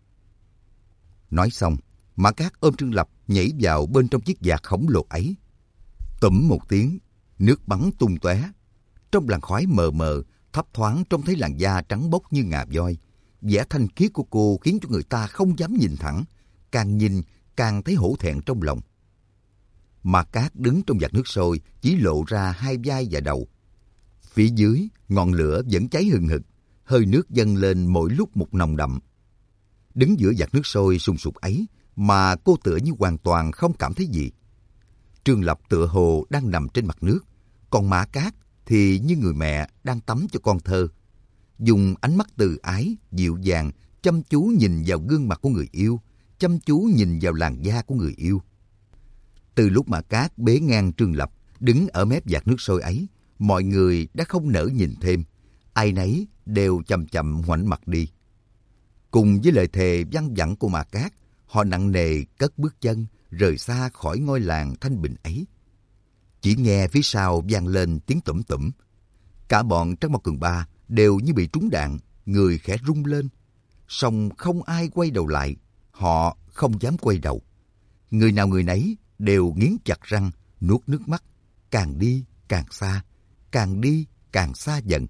Nói xong, Mã Cát ôm Trương Lập nhảy vào bên trong chiếc vạc khổng lồ ấy. Tủm một tiếng, nước bắn tung tóe. Trong làn khói mờ mờ, thấp thoáng trông thấy làn da trắng bóc như ngà voi. Vẻ thanh khiết của cô khiến cho người ta không dám nhìn thẳng, càng nhìn càng thấy hổ thẹn trong lòng. Mã Cát đứng trong vạc nước sôi, chỉ lộ ra hai vai và đầu. Phía dưới, ngọn lửa vẫn cháy hừng hực, hơi nước dâng lên mỗi lúc một nồng đậm. Đứng giữa vạc nước sôi sùng sục ấy mà cô tựa như hoàn toàn không cảm thấy gì. Trương Lập tựa hồ đang nằm trên mặt nước, còn Mã Cát thì như người mẹ đang tắm cho con thơ, dùng ánh mắt từ ái, dịu dàng, chăm chú nhìn vào gương mặt của người yêu, chăm chú nhìn vào làn da của người yêu. Từ lúc Mã Cát bế ngang Trương Lập, đứng ở mép vạc nước sôi ấy, mọi người đã không nỡ nhìn thêm, ai nấy đều chậm chậm ngoảnh mặt đi. Cùng với lời thề văng vẳng của Mã Cát, họ nặng nề cất bước chân, rời xa khỏi ngôi làng thanh bình ấy. Chỉ nghe phía sau vang lên tiếng tủm tủm. Cả bọn Trắc Mao Cường Ba đều như bị trúng đạn, người khẽ rung lên. Song không ai quay đầu lại, họ không dám quay đầu. Người nào người nấy đều nghiến chặt răng, nuốt nước mắt, càng đi càng xa, càng đi càng xa dần.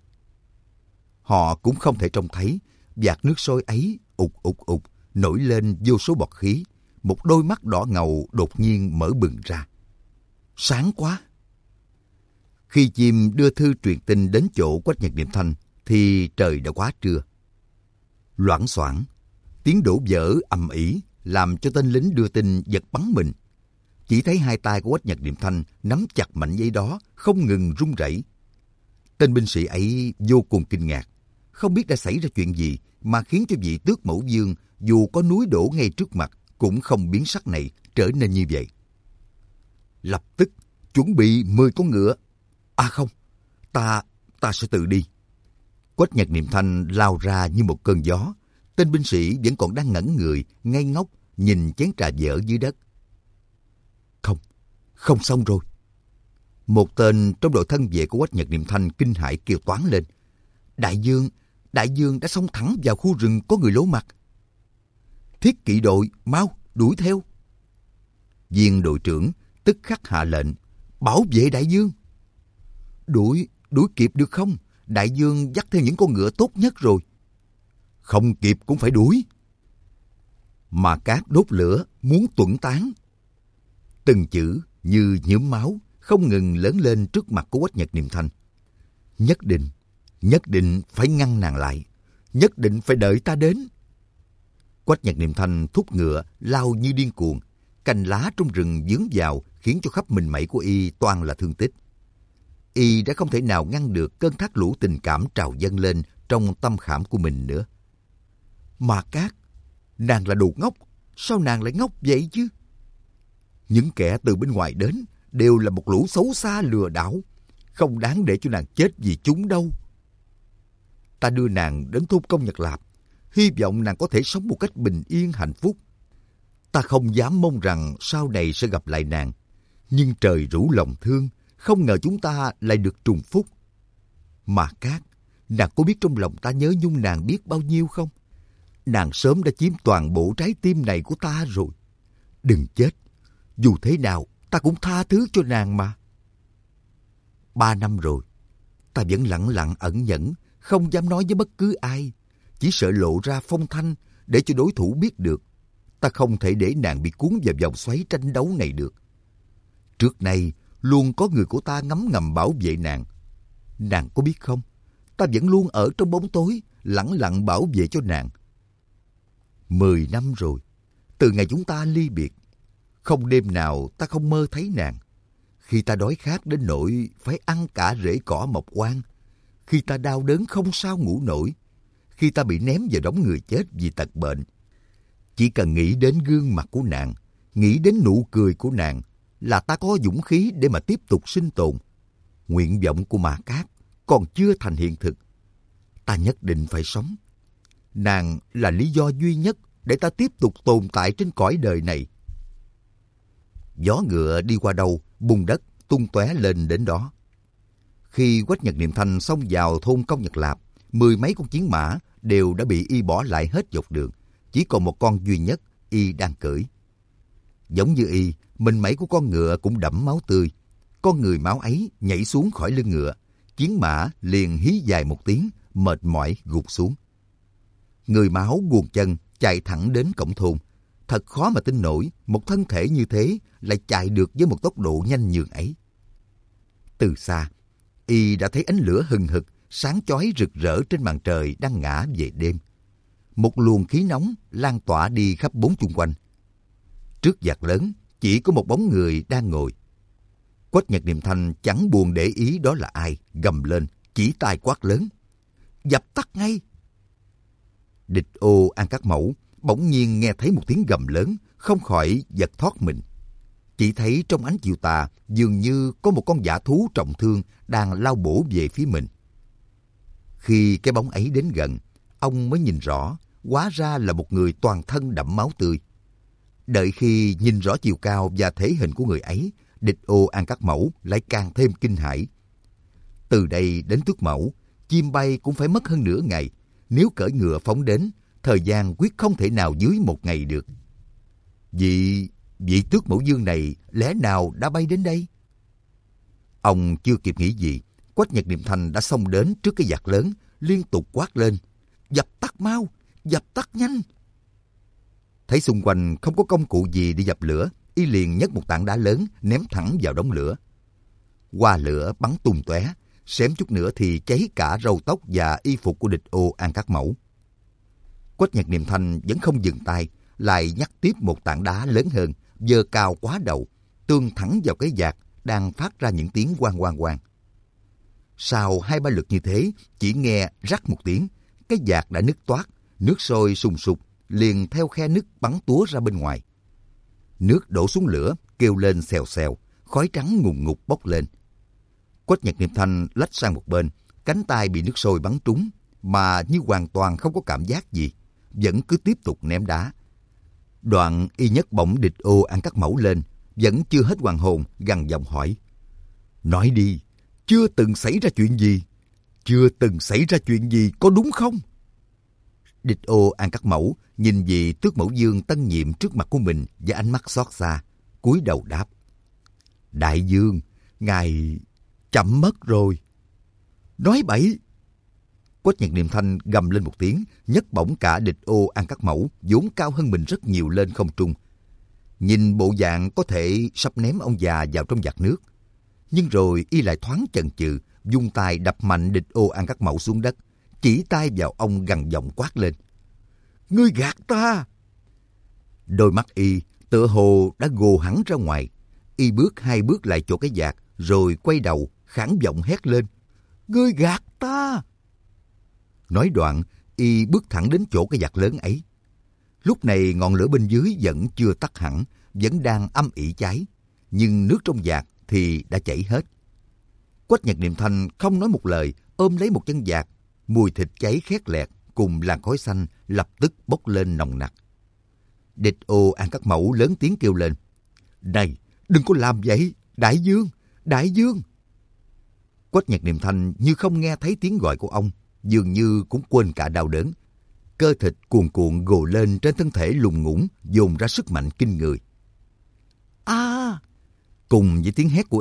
Họ cũng không thể trông thấy vạc nước sôi ấy ục ục ục nổi lên vô số bọt khí. Một đôi mắt đỏ ngầu đột nhiên mở bừng ra. Sáng quá! Khi chim đưa thư truyền tin đến chỗ Quách Nhật Niệm Thanh thì trời đã quá trưa. Loảng xoảng, tiếng đổ vỡ ầm ĩ làm cho tên lính đưa tin giật bắn mình. Chỉ thấy hai tay của Quách Nhật Niệm Thanh nắm chặt mảnh giấy đó, không ngừng run rẩy. Tên binh sĩ ấy vô cùng kinh ngạc, không biết đã xảy ra chuyện gì mà khiến cho vị tước mẫu vương dù có núi đổ ngay trước mặt cũng không biến sắc này trở nên như vậy. Lập tức chuẩn bị 10 con ngựa. À không, ta sẽ tự đi. Quách Nhật Niệm Thanh lao ra như một cơn gió. Tên binh sĩ vẫn còn đang ngẩn người, ngây ngốc, nhìn chén trà dở dưới đất. Không xong rồi. Một tên trong đội thân vệ của Quách Nhật Niệm Thanh kinh hãi kêu toáng lên. Đại dương đã xông thẳng vào khu rừng có người lố mặt. Thiết kỵ đội, mau, đuổi theo. Viên đội trưởng tức khắc hạ lệnh, bảo vệ đại dương. Đuổi kịp được không? Đại dương dắt theo những con ngựa tốt nhất rồi. Không kịp cũng phải đuổi. Mà Cát đốt lửa, muốn tuẫn tán. Từng chữ như nhuốm máu, không ngừng lớn lên trước mặt của Quách Nhật Niệm Thanh. Nhất định phải ngăn nàng lại. Nhất định phải đợi ta đến. Quách Nhật Niệm Thanh thúc ngựa, lao như điên cuồng. Cành lá trong rừng vướng vào, khiến cho khắp mình mẩy của y toàn là thương tích. Y đã không thể nào ngăn được cơn thác lũ tình cảm trào dâng lên trong tâm khảm của mình nữa. Mà Cát, nàng là đồ ngốc, sao nàng lại ngốc vậy chứ? Những kẻ từ bên ngoài đến đều là một lũ xấu xa lừa đảo, không đáng để cho nàng chết vì chúng đâu. Ta đưa nàng đến thôn Công Nhật Lạp, hy vọng nàng có thể sống một cách bình yên hạnh phúc. Ta không dám mong rằng sau này sẽ gặp lại nàng, nhưng trời rủ lòng thương, không ngờ chúng ta lại được trùng phúc. Mà Cát, nàng có biết trong lòng ta nhớ nhung nàng biết bao nhiêu không? Nàng sớm đã chiếm toàn bộ trái tim này của ta rồi. Đừng chết, dù thế nào ta cũng tha thứ cho nàng mà. 3 năm rồi, Ta vẫn lặng lặng ẩn nhẫn, không dám nói với bất cứ ai. Chỉ sợ lộ ra phong thanh để cho đối thủ biết được. Ta không thể để nàng bị cuốn vào vòng xoáy tranh đấu này được. Trước nay, luôn có người của ta ngấm ngầm bảo vệ nàng. Nàng có biết không? Ta vẫn luôn ở trong bóng tối, lẳng lặng bảo vệ cho nàng. 10 năm rồi, từ ngày chúng ta ly biệt. Không đêm nào ta không mơ thấy nàng. Khi ta đói khát đến nỗi phải ăn cả rễ cỏ mọc hoang. Khi ta đau đớn không sao ngủ nổi. Khi ta bị ném vào đống người chết vì tật bệnh. Chỉ cần nghĩ đến gương mặt của nàng, nghĩ đến nụ cười của nàng, là ta có dũng khí để mà tiếp tục sinh tồn. Nguyện vọng của Ma Cát còn chưa thành hiện thực. Ta nhất định phải sống. Nàng là lý do duy nhất để ta tiếp tục tồn tại trên cõi đời này. Gió ngựa đi qua đâu, bùn đất tung tóe lên đến đó. Khi Quách Nhật Niệm Thanh xông vào thôn Công Nhật Lạp, 10 mấy con chiến mã đều đã bị y bỏ lại hết dọc đường. Chỉ còn một con duy nhất y đang cưỡi. Giống như y, mình mẩy của con ngựa cũng đẫm máu tươi. Con người máu ấy nhảy xuống khỏi lưng ngựa. Chiến mã liền hí dài một tiếng, mệt mỏi gục xuống. Người máu guồng chân chạy thẳng đến cổng thôn. Thật khó mà tin nổi một thân thể như thế lại chạy được với một tốc độ nhanh nhường ấy. Từ xa, y đã thấy ánh lửa hừng hực, sáng chói rực rỡ trên màn trời đang ngã về đêm. Một luồng khí nóng lan tỏa đi khắp bốn chung quanh. Trước giặc lớn, chỉ có một bóng người đang ngồi. Quách Nhật Niệm Thanh chẳng buồn để ý đó là ai, gầm lên, chỉ tay quát lớn. Dập tắt ngay! Địch Ô An Các Mẫu bỗng nhiên nghe thấy một tiếng gầm lớn, không khỏi giật thoát mình. Chỉ thấy trong ánh chiều tà dường như có một con dã thú trọng thương đang lao bổ về phía mình. Khi cái bóng ấy đến gần, ông mới nhìn rõ, hóa ra là một người toàn thân đẫm máu tươi. Đợi khi nhìn rõ chiều cao và thể hình của người ấy, Địch Ô An Các Mẫu lại càng thêm kinh hãi. Từ đây đến Tước Mẫu, chim bay cũng phải mất hơn nửa ngày. Nếu cưỡi ngựa phóng đến, thời gian quyết không thể nào dưới một ngày được. Vị Tước Mẫu Dương này lẽ nào đã bay đến đây? Ông chưa kịp nghĩ gì, Quách Nhật Niệm Thanh đã xông đến trước cái giặc lớn, liên tục quát lên. Dập tắt mau, dập tắt nhanh! Thấy xung quanh không có công cụ gì để dập lửa, y liền nhấc một tảng đá lớn ném thẳng vào đống lửa. Hoa lửa bắn tung tóe, xém chút nữa thì cháy cả râu tóc và y phục của Địch Ô An Các Mẫu. Quách Nhật Niệm Thanh vẫn không dừng tay, lại nhắc tiếp một tảng đá lớn hơn, giơ cao quá đầu, tương thẳng vào cái vạc đang phát ra những tiếng oang oang oang. Sau 2-3 lượt như thế, chỉ nghe rắc một tiếng, cái vạc đã nứt toác, nước sôi sùng sục liền theo khe nứt bắn túa ra bên ngoài. Nước đổ xuống lửa, kêu lên xèo xèo, khói trắng ngùn ngụt bốc lên. Quách Nhật Niệm Thanh lách sang một bên, cánh tay bị nước sôi bắn trúng, mà như hoàn toàn không có cảm giác gì, vẫn cứ tiếp tục ném đá. Đoạn y nhấc bổng Địch Ô An Các Mẫu lên, vẫn chưa hết hoàn hồn, gằn giọng hỏi. Nói đi, chưa từng xảy ra chuyện gì? Chưa từng xảy ra chuyện gì, có đúng không? Địch Ô An Các Mẫu nhìn vị Tước Mẫu Dương tân nhiệm trước mặt của mình với ánh mắt xót xa, cúi đầu đáp. Đại Dương, ngài chậm mất rồi. Nói bậy! Quách Nhật Niệm Thanh gầm lên một tiếng, nhấc bổng cả Địch Ô An Các Mẫu, vốn cao hơn mình rất nhiều lên không trung. Nhìn bộ dạng có thể sắp ném ông già vào trong vạc nước. Nhưng rồi y lại thoáng chần chừ, vung tay đập mạnh Địch Ô An Các Mẫu xuống đất, chỉ tay vào ông gằn giọng quát lên. Ngươi gạt ta! Đôi mắt y tựa hồ đã gồ hẳn ra ngoài. Y bước 2 bước lại chỗ cái vạc, rồi quay đầu, khản giọng hét lên. Ngươi gạt ta! Nói đoạn, y bước thẳng đến chỗ cái vạc lớn ấy. Lúc này ngọn lửa bên dưới vẫn chưa tắt hẳn, vẫn đang âm ỉ cháy. Nhưng nước trong vạc thì đã chảy hết. Quách Nhật Niệm Thanh không nói một lời, ôm lấy một chân vạc. Mùi thịt cháy khét lẹt cùng làn khói xanh lập tức bốc lên nồng nặc. Địch Ô An Các Mẫu lớn tiếng kêu lên. Này, đừng có làm vậy, Đại Dương, Đại Dương! Quách Nhật Niệm Thanh như không nghe thấy tiếng gọi của ông, dường như cũng quên cả đau đớn. Cơ thịt cuồn cuộn gồ lên trên thân thể lùng ngủng, dồn ra sức mạnh kinh người. À! Cùng với tiếng hét của y,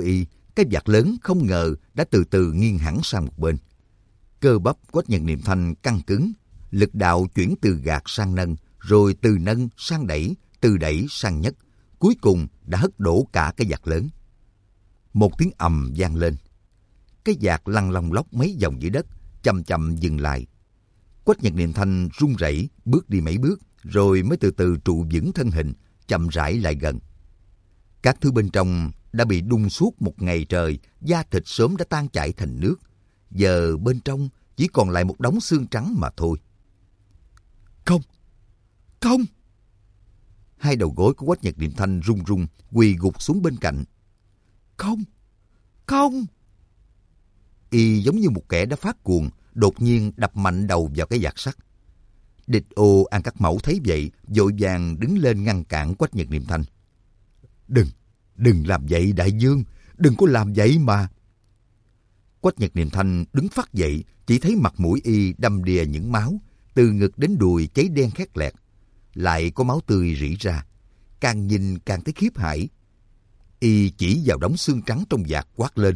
cái vạt lớn không ngờ đã từ từ nghiêng hẳn sang một bên. Cơ bắp Quách Nhật Niệm Thanh căng cứng, lực đạo chuyển từ gạt sang nâng, rồi từ nâng sang đẩy, từ đẩy sang nhấc, cuối cùng đã hất đổ cả cái vạt lớn. Một tiếng ầm vang lên. Cái vạt lăn lông lóc mấy vòng dưới đất, chậm chậm dừng lại. Quách Nhật Niệm Thanh run rẩy bước đi mấy bước, rồi mới từ từ trụ vững thân hình, chậm rãi lại gần. Các thứ bên trong đã bị đun suốt một ngày trời, da thịt sớm đã tan chảy thành nước. Giờ bên trong chỉ còn lại một đống xương trắng mà thôi. Không! Không! Hai đầu gối của Quách Nhật Niệm Thanh run run, quỳ gục xuống bên cạnh. Không! Không! Y giống như một kẻ đã phát cuồng, đột nhiên đập mạnh đầu vào cái vạt sắt. Địch Ô An Cắt Mẫu thấy vậy, vội vàng đứng lên ngăn cản Quách Nhật Niệm Thanh. Đừng làm vậy đại vương, đừng có làm vậy mà. Quách Nhật Niệm Thanh đứng phắt dậy, chỉ thấy mặt mũi y đầm đìa những máu, từ ngực đến đùi cháy đen khét lẹt, lại có máu tươi rỉ ra, càng nhìn càng thấy khiếp hãi. Y chỉ vào đống xương trắng trong vạt quát lên.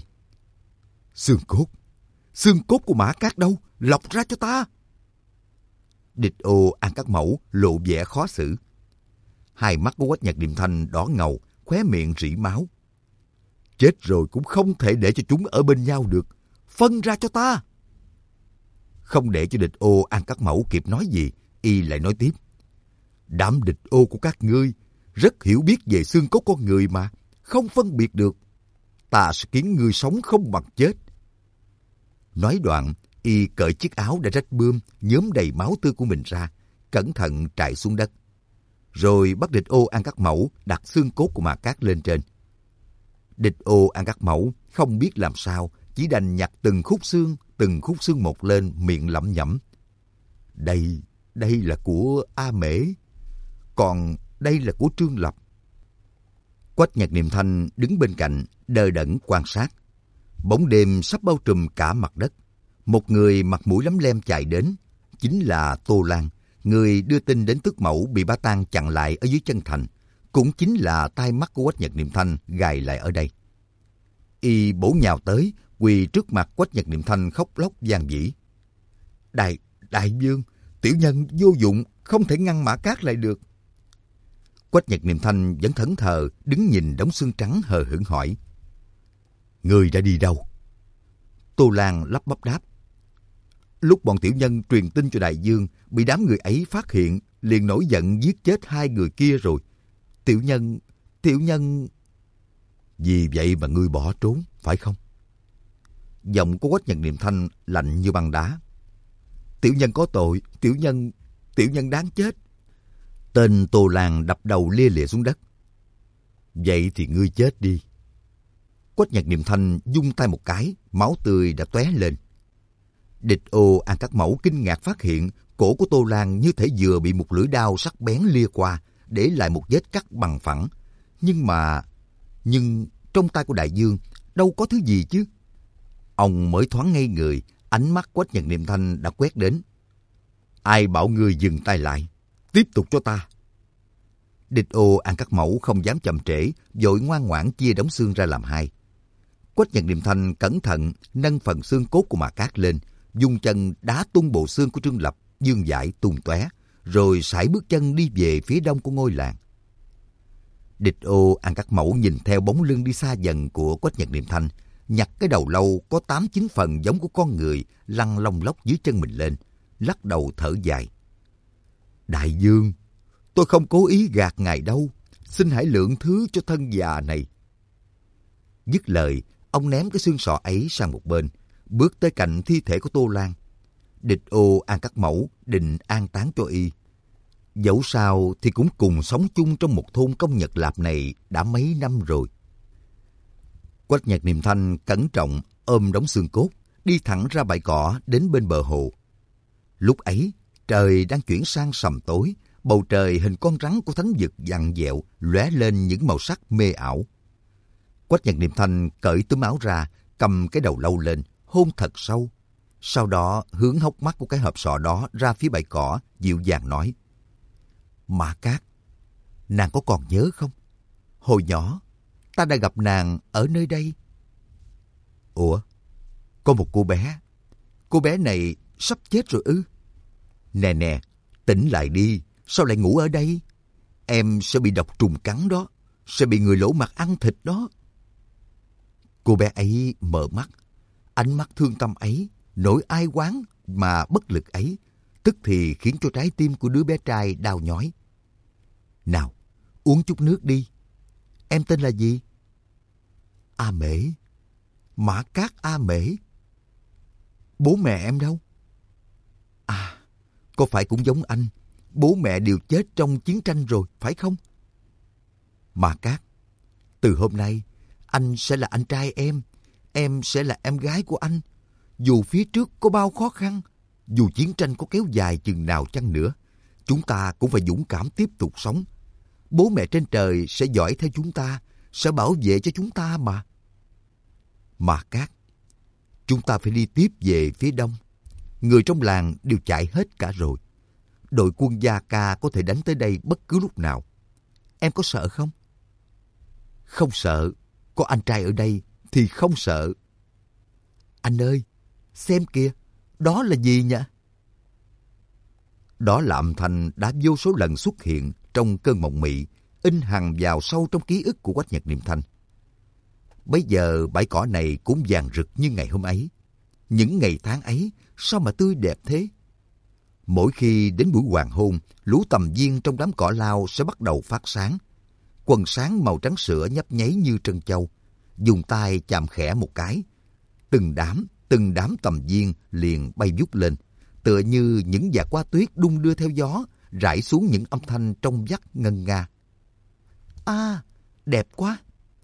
Xương cốt của Mã Cát đâu, lọc ra cho ta. Địch Ô An Cắt Mẫu lộ vẻ khó xử. Hai mắt của Quách Nhật Niệm Thanh đỏ ngầu, khóe miệng rỉ máu. Chết rồi cũng không thể để cho chúng ở bên nhau được. Phân ra cho ta. Không để cho Địch Ô An Cắt Mẫu kịp nói gì, y lại nói tiếp. Đám địch ô của các ngươi rất hiểu biết về xương cốt con người mà, không phân biệt được. Ta sẽ khiến ngươi sống không bằng chết. Nói đoạn, y cởi chiếc áo đã rách bươm, nhuốm đầy máu tươi của mình ra, cẩn thận trải xuống đất. Rồi bắt Địch Ô An Cắt Mẫu đặt xương cốt của Mã Cát lên trên. Địch Ô An Cắt Mẫu không biết làm sao, chỉ đành nhặt từng khúc xương một lên, miệng lẩm nhẩm. Đây là của A Mễ, còn đây là của Trương Lập. Quách Nhật Niệm Thanh đứng bên cạnh, đờ đẫn quan sát. Bóng đêm sắp bao trùm cả mặt đất. Một người mặt mũi lấm lem chạy đến, chính là Tô Lan, người đưa tin đến Tước Mẫu bị Bá Tang chặn lại ở dưới chân thành, cũng chính là tai mắt của Quách Nhật Niệm Thanh gài lại ở đây. Y bổ nhào tới, quỳ trước mặt Quách Nhật Niệm Thanh khóc lóc van vỉ. Đại vương, tiểu nhân vô dụng, không thể ngăn Mã Cát lại được. Quách Nhật Niệm Thanh vẫn thẫn thờ, đứng nhìn đống xương trắng hờ hững hỏi. Người đã đi đâu? Tô Lan lắp bắp đáp. Lúc bọn tiểu nhân truyền tin cho đại vương, bị đám người ấy phát hiện, liền nổi giận giết chết hai người kia rồi. Tiểu nhân... Vì vậy mà ngươi bỏ trốn, phải không? Giọng của Quách Nhật Niệm Thanh lạnh như băng đá. Tiểu nhân có tội, tiểu nhân đáng chết. Tên Tô Lan đập đầu lia lịa xuống đất. Vậy thì ngươi chết đi. Quách Nhật Niệm Thanh vung tay một cái, máu tươi đã tóe lên. Địch Ô An Cắt Mẫu kinh ngạc phát hiện cổ của Tô Lan như thể vừa bị một lưỡi đao sắc bén lia qua, để lại một vết cắt bằng phẳng. Nhưng trong tay của đại vương đâu có thứ gì chứ? Ông mới thoáng ngây người, ánh mắt Quách Nhật Niệm Thanh đã quét đến. Ai bảo ngươi dừng tay lại? Tiếp tục cho ta. Địch Ô An Cắt Mẫu không dám chậm trễ, vội ngoan ngoãn chia đống xương ra làm hai. Quách Nhật Niệm Thanh cẩn thận nâng phần xương cốt của Mã Cát lên, dùng chân đá tung bộ xương của Trương Lập, dương dãi tung tóe, rồi sải bước chân đi về phía đông của ngôi làng. Địch Ô An Cắt Mẫu nhìn theo bóng lưng đi xa dần của Quách Nhật Niệm Thanh, nhặt cái đầu lâu có 8-9 phần giống của con người lăn lông lóc dưới chân mình lên, lắc đầu thở dài. Đại vương, tôi không cố ý gạt ngài đâu, xin hãy lượng thứ cho thân già này. Dứt lời, ông ném cái xương sọ ấy sang một bên, bước tới cạnh thi thể của Tô Lan. Địch Ô An Cắt Mẫu định an táng cho y. Dẫu sao thì cũng cùng sống chung trong một thôn công Nhật Lạp này đã mấy năm rồi. Quách Nhật Niệm Thanh cẩn trọng ôm đống xương cốt, đi thẳng ra bãi cỏ đến bên bờ hồ. Lúc ấy, trời đang chuyển sang sầm tối, bầu trời hình con rắn của thánh vực vặn vẹo, lóe lên những màu sắc mê ảo. Quách Nhật Niệm Thanh cởi túm áo ra, cầm cái đầu lâu lên, hôn thật sâu. Sau đó hướng hốc mắt của cái hộp sọ đó ra phía bãi cỏ, dịu dàng nói. Mã Cát, nàng có còn nhớ không? Hồi nhỏ, ta đã gặp nàng ở nơi đây. Ủa, có một cô bé này sắp chết rồi ư? Nè nè, tỉnh lại đi, sao lại ngủ ở đây? Em sẽ bị độc trùng cắn đó, sẽ bị người lỗ mặt ăn thịt đó. Cô bé ấy mở mắt, ánh mắt thương tâm ấy, nỗi ai oán mà bất lực ấy, tức thì khiến cho trái tim của đứa bé trai đau nhói. Nào, uống chút nước đi. Em tên là gì? A Mễ. Mã Cát A Mễ. Bố mẹ em đâu? À, có phải cũng giống anh, bố mẹ đều chết trong chiến tranh rồi, phải không? Mã Cát, từ hôm nay, anh sẽ là anh trai em sẽ là em gái của anh. Dù phía trước có bao khó khăn, dù chiến tranh có kéo dài chừng nào chăng nữa, chúng ta cũng phải dũng cảm tiếp tục sống. Bố mẹ trên trời sẽ dõi theo chúng ta, sẽ bảo vệ cho chúng ta mà. Mã Cát, chúng ta phải đi tiếp về phía đông. Người trong làng đều chạy hết cả rồi. Đội quân Gia Ca có thể đánh tới đây bất cứ lúc nào. Em có sợ không? Không sợ. Có anh trai ở đây thì không sợ. Anh ơi, xem kìa, đó là gì nhỉ? Đó là âm thanh đã vô số lần xuất hiện trong cơn mộng mị, in hằn vào sâu trong ký ức của Quách Nhật Niệm Thanh. Bây giờ bãi cỏ này cũng vàng rực như ngày hôm ấy. Những ngày tháng ấy sao mà tươi đẹp thế? Mỗi khi đến buổi hoàng hôn, lũ tầm viên trong đám cỏ lao sẽ bắt đầu phát sáng. Quần sáng màu trắng sữa nhấp nháy như trân châu. Dùng tay chạm khẽ một cái, từng đám tầm viên liền bay vút lên, tựa như những vạt hoa tuyết đung đưa theo gió, rải xuống những âm thanh trong vắt ngân nga. À, đẹp quá!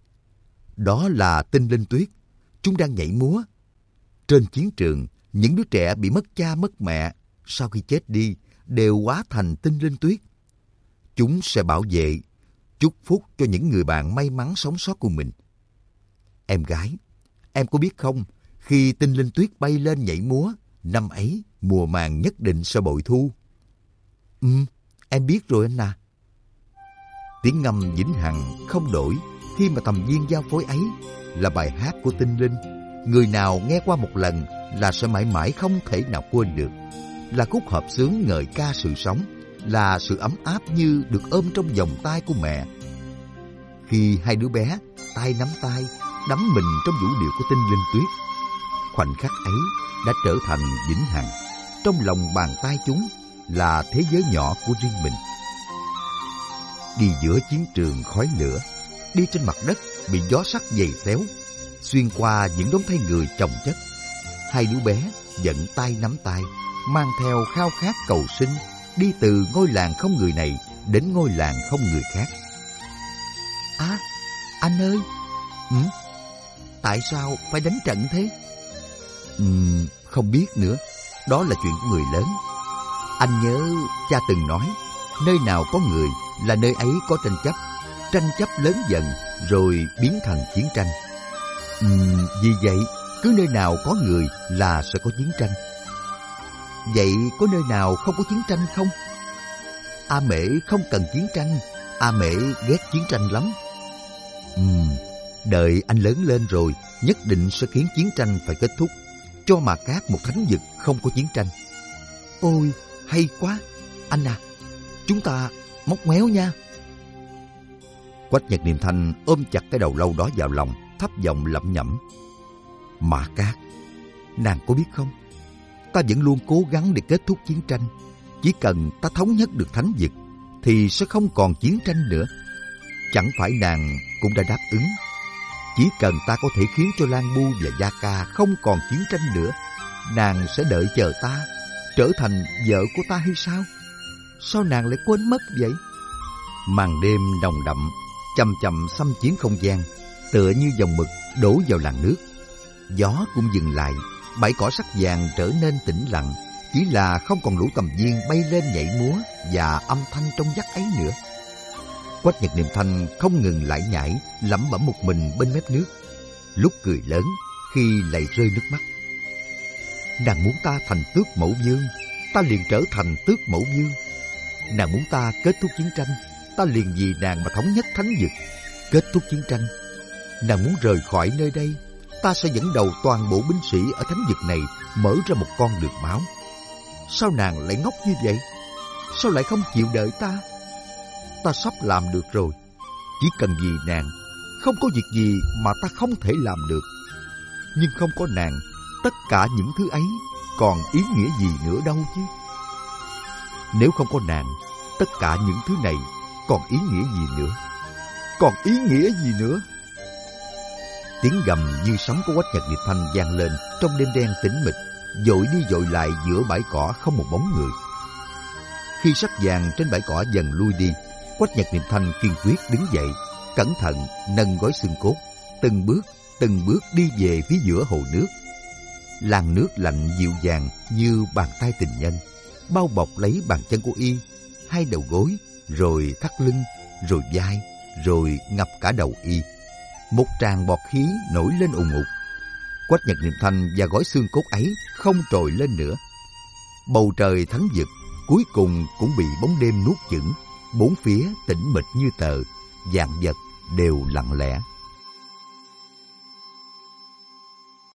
Đó là tinh linh tuyết, chúng đang nhảy múa. Trên chiến trường, những đứa trẻ bị mất cha mất mẹ, sau khi chết đi, đều hóa thành tinh linh tuyết. Chúng sẽ bảo vệ, chúc phúc cho những người bạn may mắn sống sót của mình. Em gái, em có biết không, khi tinh linh tuyết bay lên nhảy múa, năm ấy mùa màng nhất định sẽ bội thu. Em biết rồi anh à. Tiếng ngâm vĩnh hằng không đổi khi mà tầm viên giao phối ấy là bài hát của tinh linh. Người nào nghe qua một lần là sẽ mãi mãi không thể nào quên được. Là khúc hợp xướng ngợi ca sự sống, là sự ấm áp như được ôm trong vòng tay của mẹ. Khi hai đứa bé tay nắm tay đắm mình trong vũ điệu của tinh linh tuyết, khoảnh khắc ấy đã trở thành vĩnh hằng. Trong lòng bàn tay chúng là thế giới nhỏ của riêng mình. Đi giữa chiến trường khói lửa, đi trên mặt đất bị gió sắt giày xéo, xuyên qua những đống thây người chồng chất, hai đứa bé vẫn tay nắm tay, mang theo khao khát cầu sinh, đi từ ngôi làng không người này đến ngôi làng không người khác. À, anh ơi! Tại sao phải đánh trận thế? Không biết nữa, đó là chuyện của người lớn. Anh nhớ cha từng nói, nơi nào có người là nơi ấy có tranh chấp lớn dần rồi biến thành chiến tranh. Vì vậy, cứ nơi nào có người là sẽ có chiến tranh. Vậy có nơi nào không có chiến tranh không? A Mễ không cần chiến tranh, A Mễ ghét chiến tranh lắm. Đợi anh lớn lên rồi, nhất định sẽ khiến chiến tranh phải kết thúc, cho Mã Cát một thánh vực không có chiến tranh. Ôi, hay quá! Anh à, chúng ta móc méo nha. Quách Nhật Niệm Thanh ôm chặt cái đầu lâu đó vào lòng, thấp giọng lẩm nhẩm. Mã Cát, nàng có biết không? Ta vẫn luôn cố gắng để kết thúc chiến tranh. Chỉ cần ta thống nhất được thánh vực, thì sẽ không còn chiến tranh nữa. Chẳng phải nàng cũng đã đáp ứng? Chỉ cần ta có thể khiến cho Lan Bu và Gia Ca không còn chiến tranh nữa, nàng sẽ đợi chờ ta, trở thành vợ của ta hay sao? Sao nàng lại quên mất vậy? Màn đêm nồng đậm, chậm chậm xâm chiếm không gian, tựa như dòng mực đổ vào làn nước. Gió cũng dừng lại, bãi cỏ sắc vàng trở nên tĩnh lặng, chỉ là không còn lũ tầm viên bay lên nhảy múa và âm thanh trong vắt ấy nữa. Quách Nhật Niệm Thanh không ngừng lải nhải, lẩm bẩm một mình bên mép nước, lúc cười lớn, khi lại rơi nước mắt. Nàng muốn ta thành tước mẫu vương, ta liền trở thành tước mẫu vương. Nàng muốn ta kết thúc chiến tranh, ta liền vì nàng mà thống nhất thánh vực, kết thúc chiến tranh. Nàng muốn rời khỏi nơi đây, ta sẽ dẫn đầu toàn bộ binh sĩ ở thánh vực này mở ra một con đường máu. Sao nàng lại ngốc như vậy? Sao lại không chịu đợi ta? Ta sắp làm được rồi. Chỉ cần vì nàng, không có việc gì mà ta không thể làm được. Nhưng không có nàng, tất cả những thứ ấy còn ý nghĩa gì nữa đâu chứ? Nếu không có nàng, tất cả những thứ này còn ý nghĩa gì nữa? Còn ý nghĩa gì nữa? Tiếng gầm như sấm của Quách Nhật Nguyệt Thanh vang lên trong đêm đen tĩnh mịch, dội đi dội lại giữa bãi cỏ không một bóng người. Khi sắc vàng trên bãi cỏ dần lui đi, Quách Nhật Nguyệt Thanh kiên quyết đứng dậy, cẩn thận nâng gói xương cốt, từng bước đi về phía giữa hồ nước. Làn nước lạnh dịu dàng như bàn tay tình nhân, bao bọc lấy bàn chân của y, hai đầu gối, rồi thắt lưng, rồi vai, rồi ngập cả đầu y. Một tràng bọt khí nổi lên ùn ùn. Quách Nhật Niệm Thanh và gói xương cốt ấy không trồi lên nữa. Bầu trời thánh vực cuối cùng cũng bị bóng đêm nuốt chửng, bốn phía tĩnh mịch như tờ, vạn vật đều lặng lẽ.